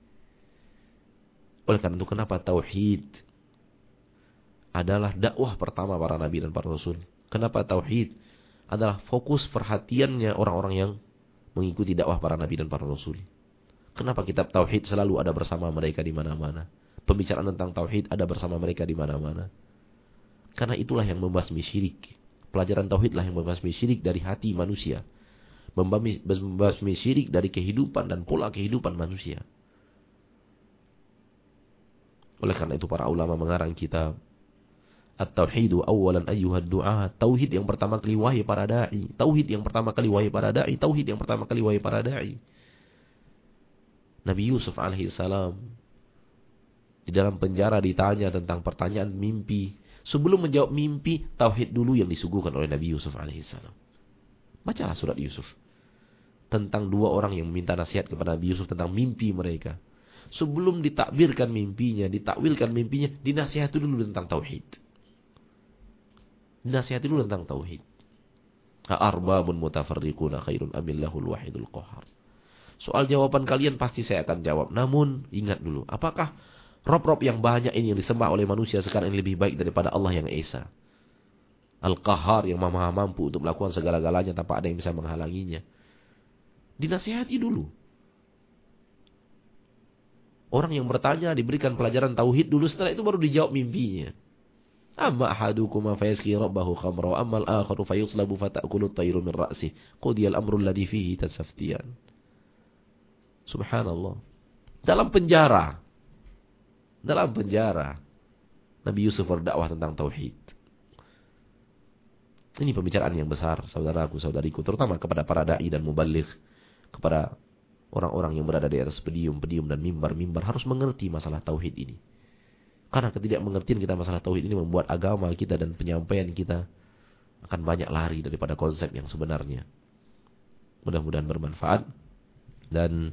Speaker 1: Oleh karena itu kenapa tauhid adalah dakwah pertama para nabi dan para rasul? Kenapa tauhid adalah fokus perhatiannya orang-orang yang mengikuti dakwah para nabi dan para rasul? Kenapa kitab tauhid selalu ada bersama mereka di mana-mana? Pembicaraan tentang tauhid ada bersama mereka di mana-mana. Karena itulah yang membasmi syirik. Pelajaran tauhidlah yang membasmi syirik dari hati manusia. Membasmi syirik dari kehidupan dan pola kehidupan manusia. Oleh karena itu para ulama mengarang kitab At-Tauhidu awalan ayyuhad du'a. Tauhid yang pertama kali wahai para da'i. Tauhid yang pertama kali wahai para da'i. Tauhid yang pertama kali wahai para da'i. Nabi Yusuf alaihissalam di dalam penjara ditanya tentang pertanyaan mimpi. Sebelum menjawab mimpi, tauhid dulu yang disuguhkan oleh Nabi Yusuf alaihissalam. Bacalah surat Yusuf tentang dua orang yang meminta nasihat kepada Nabi Yusuf tentang mimpi mereka. Sebelum ditakwilkan mimpinya, dinasihati dulu tentang tauhid. Dinasihati dulu tentang tauhid. Arbabun mutafarriquna khairun amillahul wahidul qahar. Soal jawaban kalian pasti saya akan jawab. Namun ingat dulu, apakah rob-rob yang banyak ini yang disembah oleh manusia sekarang ini lebih baik daripada Allah yang Esa? Al-Qahar yang maha mampu untuk melakukan segala-galanya tanpa ada yang bisa menghalanginya. Dinasihati dulu. Orang yang bertanya diberikan pelajaran tauhid dulu, setelah itu baru dijawab mimpinya. Amma ahadukum fayaski rabbahu khamra wa amma al-akharu fayuslabu fata'kulu at-tayru min ra'sihi qudiyal amru alladhi fihi tasaftiyan. Subhanallah. Dalam penjara Nabi Yusuf berdakwah tentang tauhid. Ini pembicaraan yang besar, saudaraku, saudariku, terutama kepada para dai dan mubaligh, kepada orang-orang yang berada di atas pedium dan mimbar harus mengerti masalah tauhid ini. Karena ketidakmengertian kita masalah tauhid ini membuat agama kita dan penyampaian kita akan banyak lari daripada konsep yang sebenarnya. Mudah-mudahan bermanfaat. Dan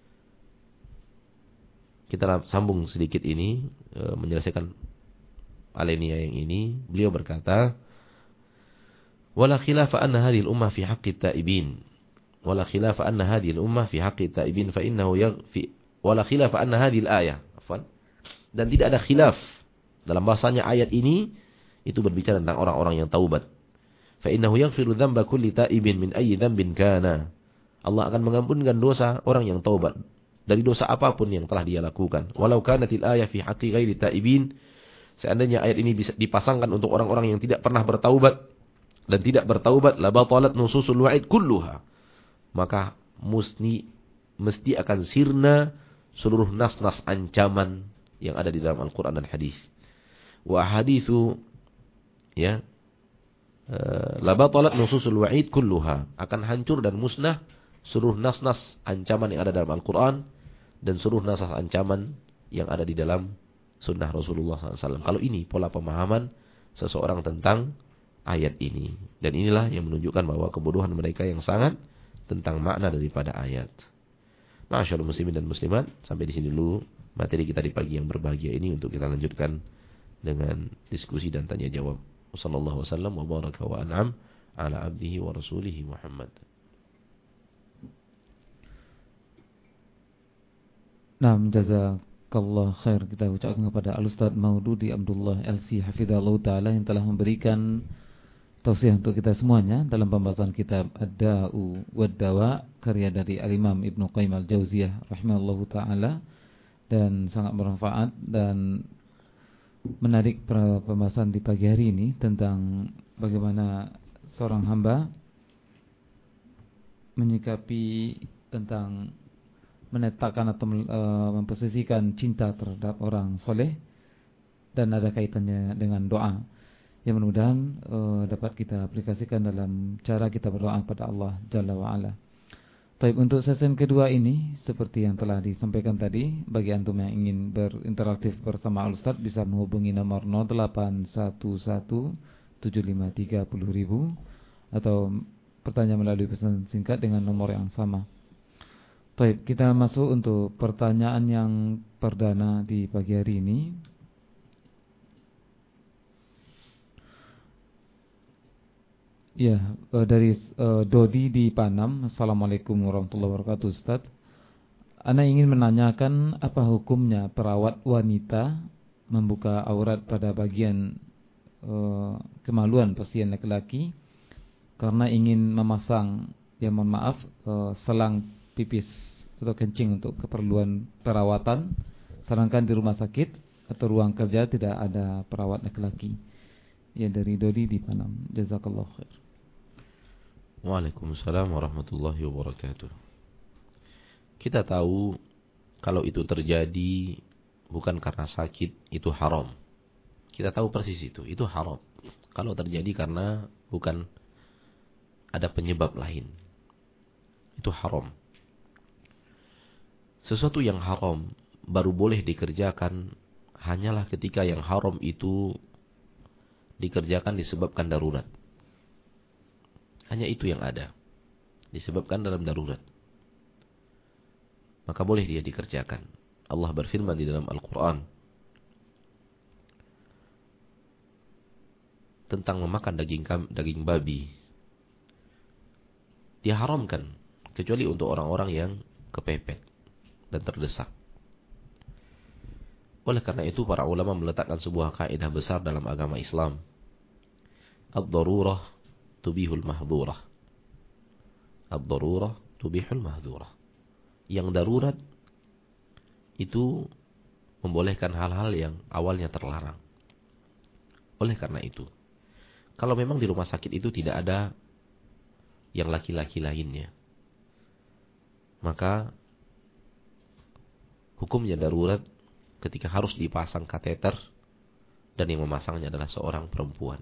Speaker 1: kita sambung sedikit ini, menyelesaikan alinea yang ini. Beliau berkata, wala khilafa anna hadhihi al-ummah fi haqqi at-ta'ibin. Wala khilafa anna hadhihi al-ummah fi haqqi at-ta'ibin fa innahu yaghfi wala khilafa anna hadhihi al-ayah. Dan tidak ada khilaf dalam bahasanya ayat ini itu berbicara tentang orang-orang yang taubat. Fa innahu yaghfiru dzamba kulli ta'ibin min ayyi dzambin kana. Allah akan mengampunkan dosa orang yang taubat dari dosa apapun yang telah dia lakukan. Walau kanatil ayah fi haqqi ghairi ta'ibin, seandainya ayat ini bisa dipasangkan untuk orang-orang yang tidak pernah bertaubat dan tidak bertaubat, la batalat nususul wa'id kulluha. Maka mesti akan sirna seluruh nas-nas ancaman yang ada di dalam Al-Qur'an dan hadis. Wa haditsu ya la batalat nususul wa'id kulluha, akan hancur dan musnah seluruh nas-nas ancaman yang ada dalam Al-Qur'an dan seluruh nas-nas ancaman yang ada di dalam sunnah Rasulullah SAW. Kalau ini pola pemahaman seseorang tentang ayat ini, dan inilah yang menunjukkan bahwa kebodohan mereka yang sangat tentang makna daripada ayat. Ma'asyiral muslimin dan muslimat, sampai di sini dulu materi kita di pagi yang berbahagia ini, untuk kita lanjutkan dengan diskusi dan tanya jawab. Wassallallahu wasallam wa baraka wa an'am ala abdihi wa rasulihi Muhammad.
Speaker 2: Naam, jazakallah khair. Kita ucapkan kepada Al-Ustaz Maududi Abdullah LC Hafizahullah Ta'ala yang telah memberikan tausiah untuk kita semuanya dalam pembahasan kitab Ad-Da'u wad-Dawa, karya dari Al-Imam Ibnu Qayyim Al-Jauziyah rahimahullahu ta'ala, dan sangat bermanfaat dan menarik pembahasan di pagi hari ini tentang bagaimana seorang hamba menyikapi tentang menetapkan atau memposisikan cinta terhadap orang soleh, dan ada kaitannya dengan doa yang mudah-mudahan dapat kita aplikasikan dalam cara kita berdoa kepada Allah Jalla wa'ala. Baik, untuk sesi kedua ini, seperti yang telah disampaikan tadi, bagi antum yang ingin berinteraktif bersama Al-Ustaz bisa menghubungi nomor 08117530.000 atau bertanya melalui pesan singkat dengan nomor yang sama. Baik, kita masuk untuk pertanyaan yang perdana di pagi hari ini. Ya, dari Dodi di Panam. Assalamualaikum warahmatullahi wabarakatuh, Ustaz. Ana ingin menanyakan apa hukumnya perawat wanita membuka aurat pada bagian kemaluan pasien laki-laki karena ingin memasang, ya mohon maaf, selang pipis atau kencing untuk keperluan perawatan, sedangkan di rumah sakit atau ruang kerja tidak ada perawat laki-laki. Ya, dari Dodi di Panam. Jazakallahu khair.
Speaker 1: Waalaikumsalam warahmatullahi wabarakatuh. Kita tahu kalau itu terjadi bukan karena sakit, itu haram. Kita tahu persis itu haram. Kalau terjadi karena bukan ada penyebab lain, itu haram. Sesuatu yang haram baru boleh dikerjakan hanyalah ketika yang haram itu dikerjakan disebabkan darurat. Hanya itu yang ada, disebabkan dalam darurat, maka boleh dia dikerjakan. Allah berfirman di dalam Al-Quran tentang memakan daging babi. Dia haramkan kecuali untuk orang-orang yang kepepet dan terdesak. Oleh karena itu para ulama meletakkan sebuah kaidah besar dalam agama Islam. Ad-darurah tubihul mahdurah. Ad-darurah tubihul mahdurah. Yang darurat itu membolehkan hal-hal yang awalnya terlarang. Oleh karena itu, kalau memang di rumah sakit itu tidak ada yang laki-laki lainnya, maka hukumnya darurat ketika harus dipasang kateter dan yang memasangnya adalah seorang perempuan.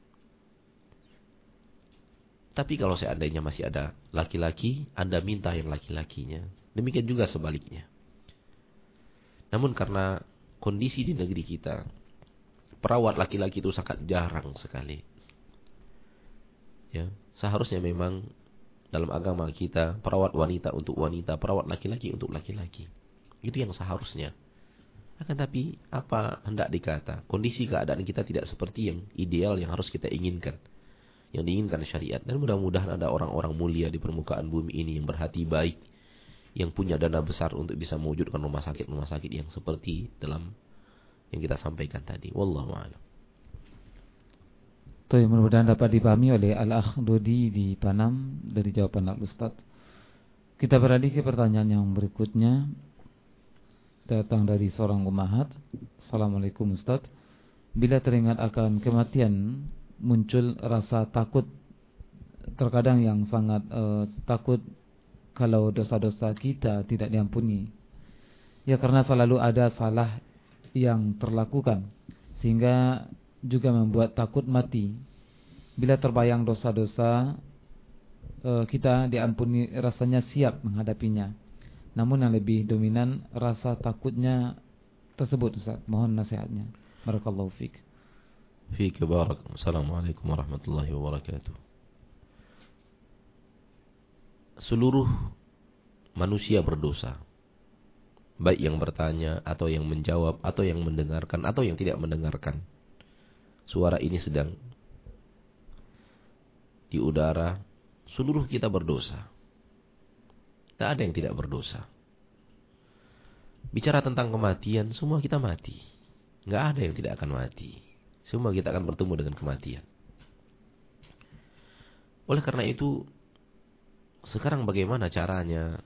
Speaker 1: Tapi kalau seandainya masih ada laki-laki, Anda minta yang laki-lakinya. Demikian juga sebaliknya. Namun karena kondisi di negeri kita, perawat laki-laki itu sangat jarang sekali. Ya, seharusnya memang dalam agama kita, perawat wanita untuk wanita, perawat laki-laki untuk laki-laki. Itu yang seharusnya. Akan tapi, apa hendak dikata? Kondisi keadaan kita tidak seperti yang ideal yang harus kita inginkan. Yang diinginkan syariat. Dan mudah-mudahan ada orang-orang mulia di permukaan bumi ini yang berhati baik, yang punya dana besar untuk bisa mewujudkan rumah sakit yang seperti dalam yang kita sampaikan tadi. Wallahu a'lam.
Speaker 2: Tuh, mudah-mudahan dapat dipahami oleh Al-Akh Dodi di Panam dari jawaban Al-Ustaz. Kita beralih ke pertanyaan yang berikutnya, datang dari seorang umahat. Assalamualaikum Ustaz. Bila teringat akan kematian, muncul rasa takut. Terkadang yang sangat takut kalau dosa-dosa kita tidak diampuni. Ya, karena selalu ada salah yang terlakukan, sehingga juga membuat takut mati. Bila terbayang dosa-dosa kita diampuni, rasanya siap menghadapinya. Namun yang lebih dominan rasa takutnya tersebut, Ustaz. Mohon nasihatnya. Barakallahu fiik.
Speaker 1: Fiik barak. Assalamualaikum warahmatullahi wabarakatuh. Seluruh manusia berdosa, baik yang bertanya atau yang menjawab atau yang mendengarkan atau yang tidak mendengarkan. Suara ini sedang di udara. Seluruh kita berdosa. Tak ada yang tidak berdosa. Bicara tentang kematian, semua kita mati. Nggak ada yang tidak akan mati. Semua kita akan bertemu dengan kematian. Oleh karena itu, sekarang bagaimana caranya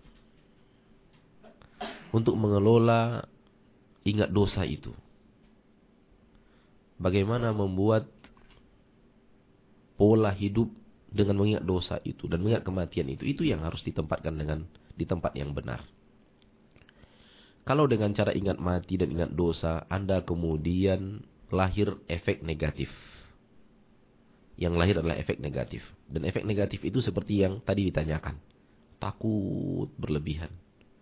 Speaker 1: untuk mengelola ingat dosa itu? Bagaimana membuat pola hidup dengan mengingat dosa itu dan mengingat kematian itu yang harus ditempatkan di tempat yang benar. Kalau dengan cara ingat mati dan ingat dosa, Anda kemudian lahir efek negatif. Yang lahir adalah efek negatif. Dan efek negatif itu seperti yang tadi ditanyakan. Takut berlebihan.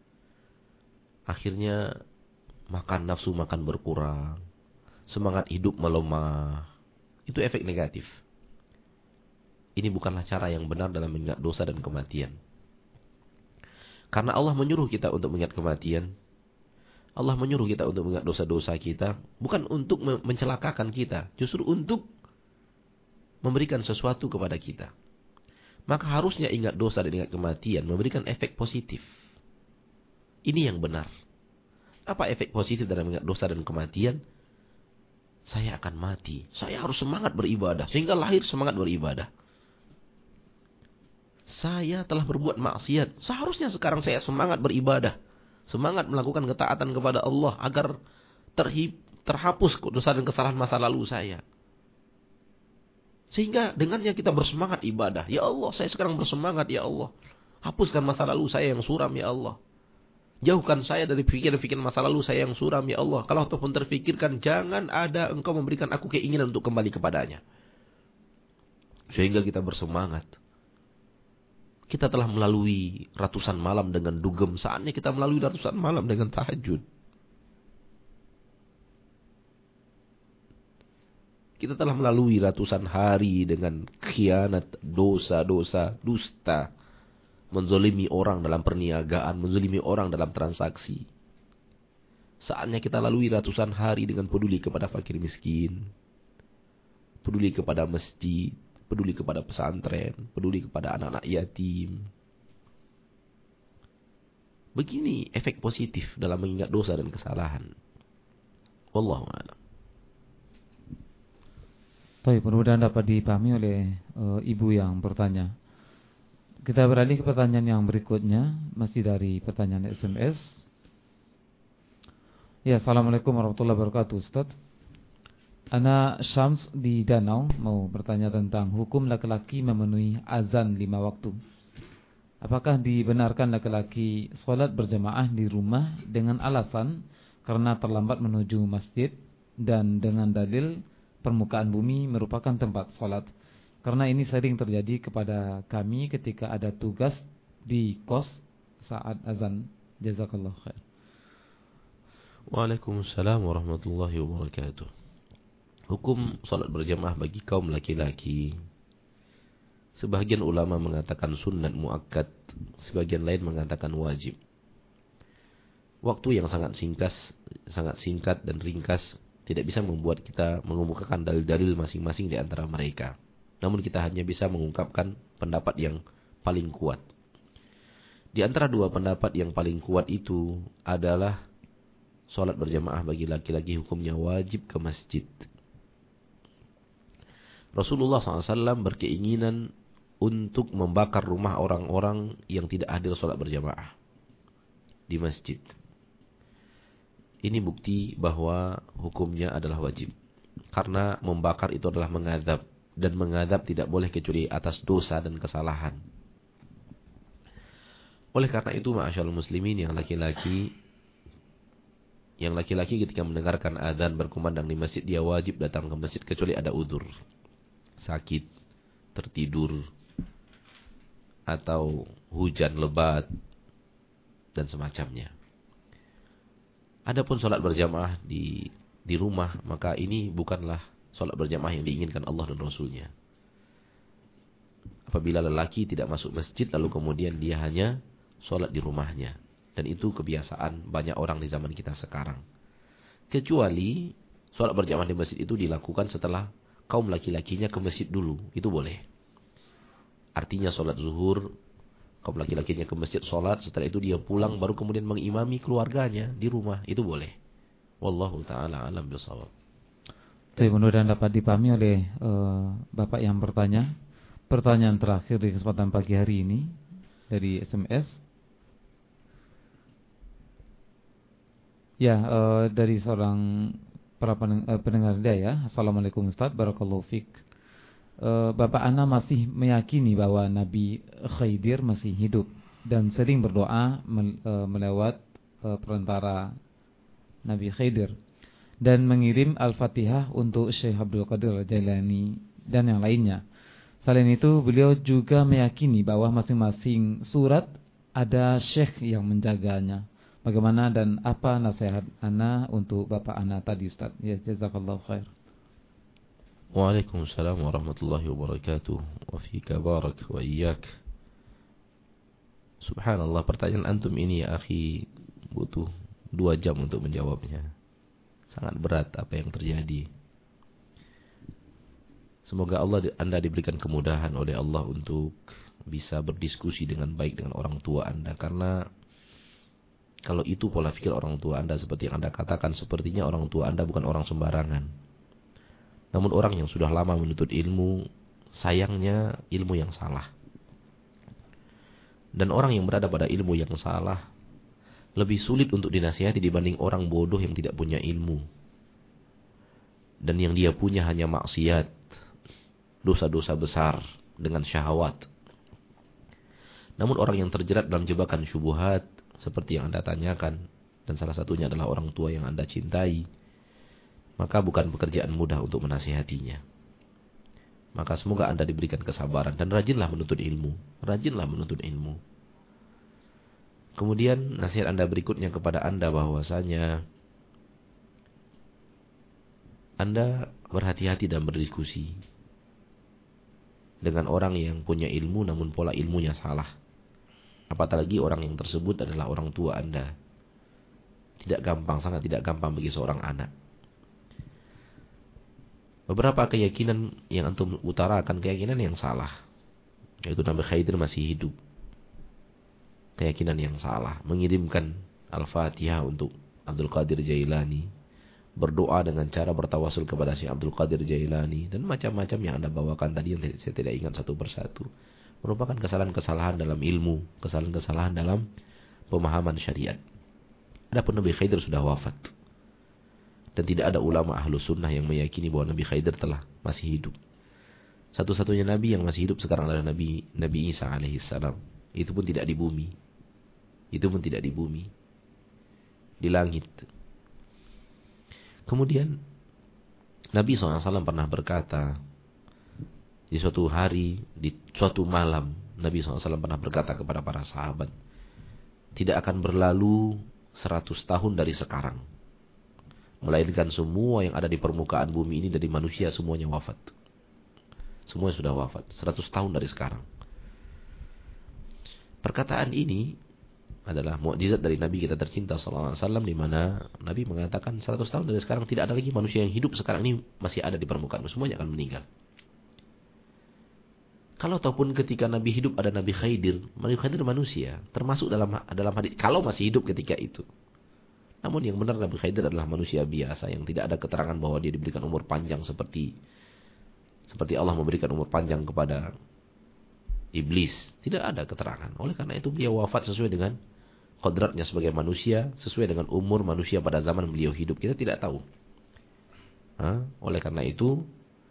Speaker 1: Akhirnya nafsu makan berkurang. Semangat hidup melemah. Itu efek negatif. Ini bukanlah cara yang benar dalam mengingat dosa dan kematian. Karena Allah menyuruh kita untuk mengingat kematian. Allah menyuruh kita untuk mengingat dosa-dosa kita. Bukan untuk mencelakakan kita. Justru untuk memberikan sesuatu kepada kita. Maka harusnya ingat dosa dan ingat kematian memberikan efek positif. Ini yang benar. Apa efek positif dalam mengingat dosa dan kematian? Saya akan mati. Saya harus semangat beribadah. Sehingga lahir semangat beribadah. Saya telah berbuat maksiat. Seharusnya sekarang saya semangat beribadah. Semangat melakukan ketaatan kepada Allah. Agar terhapus dosa dan kesalahan masa lalu saya. Sehingga dengannya kita bersemangat ibadah. Ya Allah, saya sekarang bersemangat ya Allah. Hapuskan masa lalu saya yang suram ya Allah. Jauhkan saya dari pikiran-pikiran masa lalu saya yang suram ya Allah. Kalau ataupun terfikirkan, jangan ada engkau memberikan aku keinginan untuk kembali kepadanya. Sehingga kita bersemangat. Kita telah melalui ratusan malam dengan dugem. Saatnya kita melalui ratusan malam dengan tahajud. Kita telah melalui ratusan hari dengan khianat, dosa-dosa, dusta. Menzolimi orang dalam perniagaan, menzolimi orang dalam transaksi. Saatnya kita lalui ratusan hari dengan peduli kepada fakir miskin. Peduli kepada masjid. Peduli kepada pesantren, peduli kepada anak-anak yatim. Begini efek positif dalam mengingat dosa dan kesalahan. Wallahu a'lam.
Speaker 2: Baik, mudah-mudahan dapat dipahami oleh ibu yang bertanya. Kita beralih ke pertanyaan yang berikutnya, masih dari pertanyaan SMS. Ya, Assalamualaikum warahmatullahi wabarakatuh, Ustaz. Ana Syams di Danau mau bertanya tentang hukum laki-laki memenuhi azan 5 waktu. Apakah dibenarkan laki-laki sholat berjamaah di rumah dengan alasan karena terlambat menuju masjid dan dengan dalil permukaan bumi merupakan tempat sholat? Karena ini sering terjadi kepada kami ketika ada tugas di kos saat azan. Jazakallah khair.
Speaker 1: Waalaikumsalam warahmatullahi wabarakatuh. Hukum salat berjamaah bagi kaum laki-laki. Sebagian ulama mengatakan sunnat muakkad, sebagian lain mengatakan wajib. Waktu yang sangat singkat dan ringkas tidak bisa membuat kita mengemukakan dalil-dalil masing-masing di antara mereka. Namun kita hanya bisa mengungkapkan pendapat yang paling kuat. Di antara dua pendapat yang paling kuat itu adalah salat berjamaah bagi laki-laki hukumnya wajib ke masjid. Rasulullah SAW berkeinginan untuk membakar rumah orang-orang yang tidak hadir sholat berjamaah di masjid. Ini bukti bahwa hukumnya adalah wajib. Karena membakar itu adalah mengadab. Dan mengadab tidak boleh kecuali atas dosa dan kesalahan. Oleh karena itu, ma'asyarul muslimin, yang laki-laki ketika mendengarkan azan berkumandang di masjid, dia wajib datang ke masjid kecuali ada udzur. Sakit, tertidur, atau hujan lebat, dan semacamnya. Adapun sholat berjamaah di rumah, maka ini bukanlah sholat berjamaah yang diinginkan Allah dan Rasulnya. Apabila lelaki tidak masuk masjid, lalu kemudian dia hanya sholat di rumahnya. Dan itu kebiasaan banyak orang di zaman kita sekarang. Kecuali sholat berjamaah di masjid itu dilakukan setelah kaum laki-lakinya ke masjid dulu. Itu boleh. Artinya sholat zuhur, kaum laki-lakinya ke masjid sholat, setelah itu dia pulang baru kemudian mengimami keluarganya di rumah. Itu boleh. Wallahu ta'ala alam bisawab.
Speaker 2: Jadi mudah-mudahan dapat dipahami oleh Bapak yang bertanya. Pertanyaan terakhir di kesempatan pagi hari ini dari SMS. Ya, dari seorang pendengar dia ya. Assalamualaikum Ustaz, barakallahu fiik. Bapak Ana masih meyakini bahwa Nabi Khidir masih hidup dan sering berdoa melewat perantara Nabi Khidir dan mengirim Al-Fatihah untuk Syekh Abdul Qadir Jailani dan yang lainnya. Selain itu, beliau juga meyakini bahwa masing-masing surat ada syekh yang menjaganya. Bagaimana dan apa nasihat Ana untuk Bapak Ana tadi, Ustaz? Ya, jazakallahu khair.
Speaker 1: Waalaikumsalam warahmatullahi wabarakatuh. Wa fika barak wa iyyak. Subhanallah, pertanyaan antum ini ya akhi butuh 2 jam untuk menjawabnya. Sangat berat apa yang terjadi. Semoga Anda diberikan kemudahan oleh Allah untuk bisa berdiskusi dengan baik dengan orang tua Anda. Karena kalau itu pola pikir orang tua Anda seperti yang Anda katakan, sepertinya orang tua Anda bukan orang sembarangan. Namun orang yang sudah lama menuntut ilmu, sayangnya ilmu yang salah. Dan orang yang berada pada ilmu yang salah lebih sulit untuk dinasihati dibanding orang bodoh yang tidak punya ilmu. Dan yang dia punya hanya maksiat, dosa-dosa besar dengan syahwat. Namun orang yang terjerat dalam jebakan syubhat seperti yang Anda tanyakan, dan salah satunya adalah orang tua yang Anda cintai, maka bukan pekerjaan mudah untuk menasihatinya. Maka semoga Anda diberikan kesabaran dan rajinlah menuntut ilmu. Rajinlah menuntut ilmu. Kemudian nasihat Anda berikutnya kepada Anda bahwasanya Anda berhati-hati dan berdiskusi dengan orang yang punya ilmu namun pola ilmunya salah. Apalagi orang yang tersebut adalah orang tua Anda. Tidak gampang, sangat tidak gampang bagi seorang anak. Beberapa keyakinan yang antum utarakan keyakinan yang salah. Yaitu Nabi Khidir masih hidup. Keyakinan yang salah. Mengirimkan Al-Fatihah untuk Abdul Qadir Jailani. Berdoa dengan cara bertawasul kepada Syekh Abdul Qadir Jailani. Dan macam-macam yang Anda bawakan tadi yang saya tidak ingat satu persatu. Merupakan kesalahan-kesalahan dalam ilmu. Kesalahan-kesalahan dalam pemahaman syariat. Adapun Nabi Khidir sudah wafat. Dan tidak ada ulama ahlu sunnah yang meyakini bahwa Nabi Khidir telah masih hidup. Satu-satunya Nabi yang masih hidup sekarang adalah Nabi Isa alaihissalam. Itu pun tidak di bumi. Itu pun tidak di bumi. Di langit. Kemudian Nabi SAW pernah berkata, di suatu hari, di suatu malam, Nabi SAW pernah berkata kepada para sahabat, tidak akan berlalu 100 tahun dari sekarang, melainkan semua yang ada di permukaan bumi ini dari manusia semuanya wafat. Semuanya sudah wafat. 100 tahun dari sekarang. Perkataan ini adalah mukjizat dari Nabi kita tercinta sallallahu alaihi wasallam, di mana Nabi mengatakan 100 tahun dari sekarang tidak ada lagi manusia yang hidup sekarang ini masih ada di permukaan. Semuanya akan meninggal. Kalau ataupun ketika Nabi hidup ada Nabi Khidir manusia, termasuk dalam hadis kalau masih hidup ketika itu. Namun yang benar Nabi Khidir adalah manusia biasa yang tidak ada keterangan bahwa dia diberikan umur panjang seperti Seperti Allah memberikan umur panjang kepada iblis, tidak ada keterangan. Oleh karena itu beliau wafat sesuai dengan kodratnya sebagai manusia, sesuai dengan umur manusia pada zaman beliau hidup. Kita tidak tahu. Oleh karena itu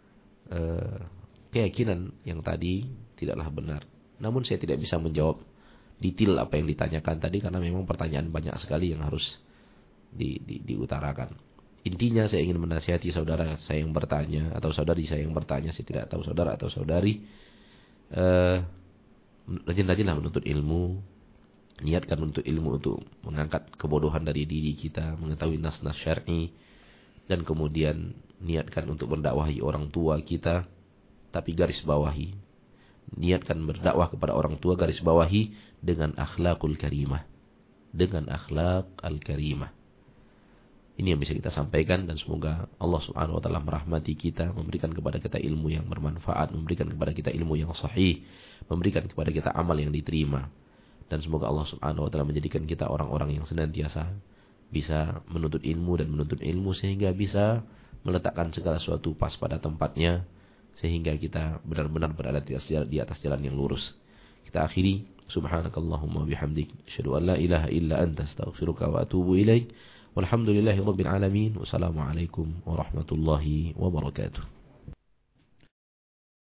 Speaker 1: keyakinan yang tadi tidaklah benar. Namun saya tidak bisa menjawab detail apa yang ditanyakan tadi, karena memang pertanyaan banyak sekali yang harus diutarakan. Intinya saya ingin menasihati saudara saya yang bertanya, atau saudari saya yang bertanya, saya tidak tahu saudara atau saudari, rajin-rajinlah menuntut ilmu. Niatkan untuk ilmu untuk mengangkat kebodohan dari diri kita, mengetahui nas-nas syar'i, dan kemudian niatkan untuk mendakwahi orang tua kita, tapi garis bawahi. Niatkan berdakwah kepada orang tua, garis bawahi dengan akhlakul karimah. Dengan akhlak al-karimah. Ini yang bisa kita sampaikan, dan semoga Allah Subhanahu wa taala merahmati kita, memberikan kepada kita ilmu yang bermanfaat, memberikan kepada kita ilmu yang sahih, memberikan kepada kita amal yang diterima. Dan semoga Allah Subhanahu wa taala menjadikan kita orang-orang yang senantiasa bisa menuntut ilmu dan menuntut ilmu, sehingga bisa meletakkan segala sesuatu pas pada tempatnya, sehingga kita benar-benar berada di atas jalan yang lurus. Kita akhiri, subhanakallahumma bihamdik, asyhadu an la ilaha illa anta, astaghfiruka wa atubu ilaik. Walhamdulillahirabbil alamin. Wassalamualaikum warahmatullahi wabarakatuh.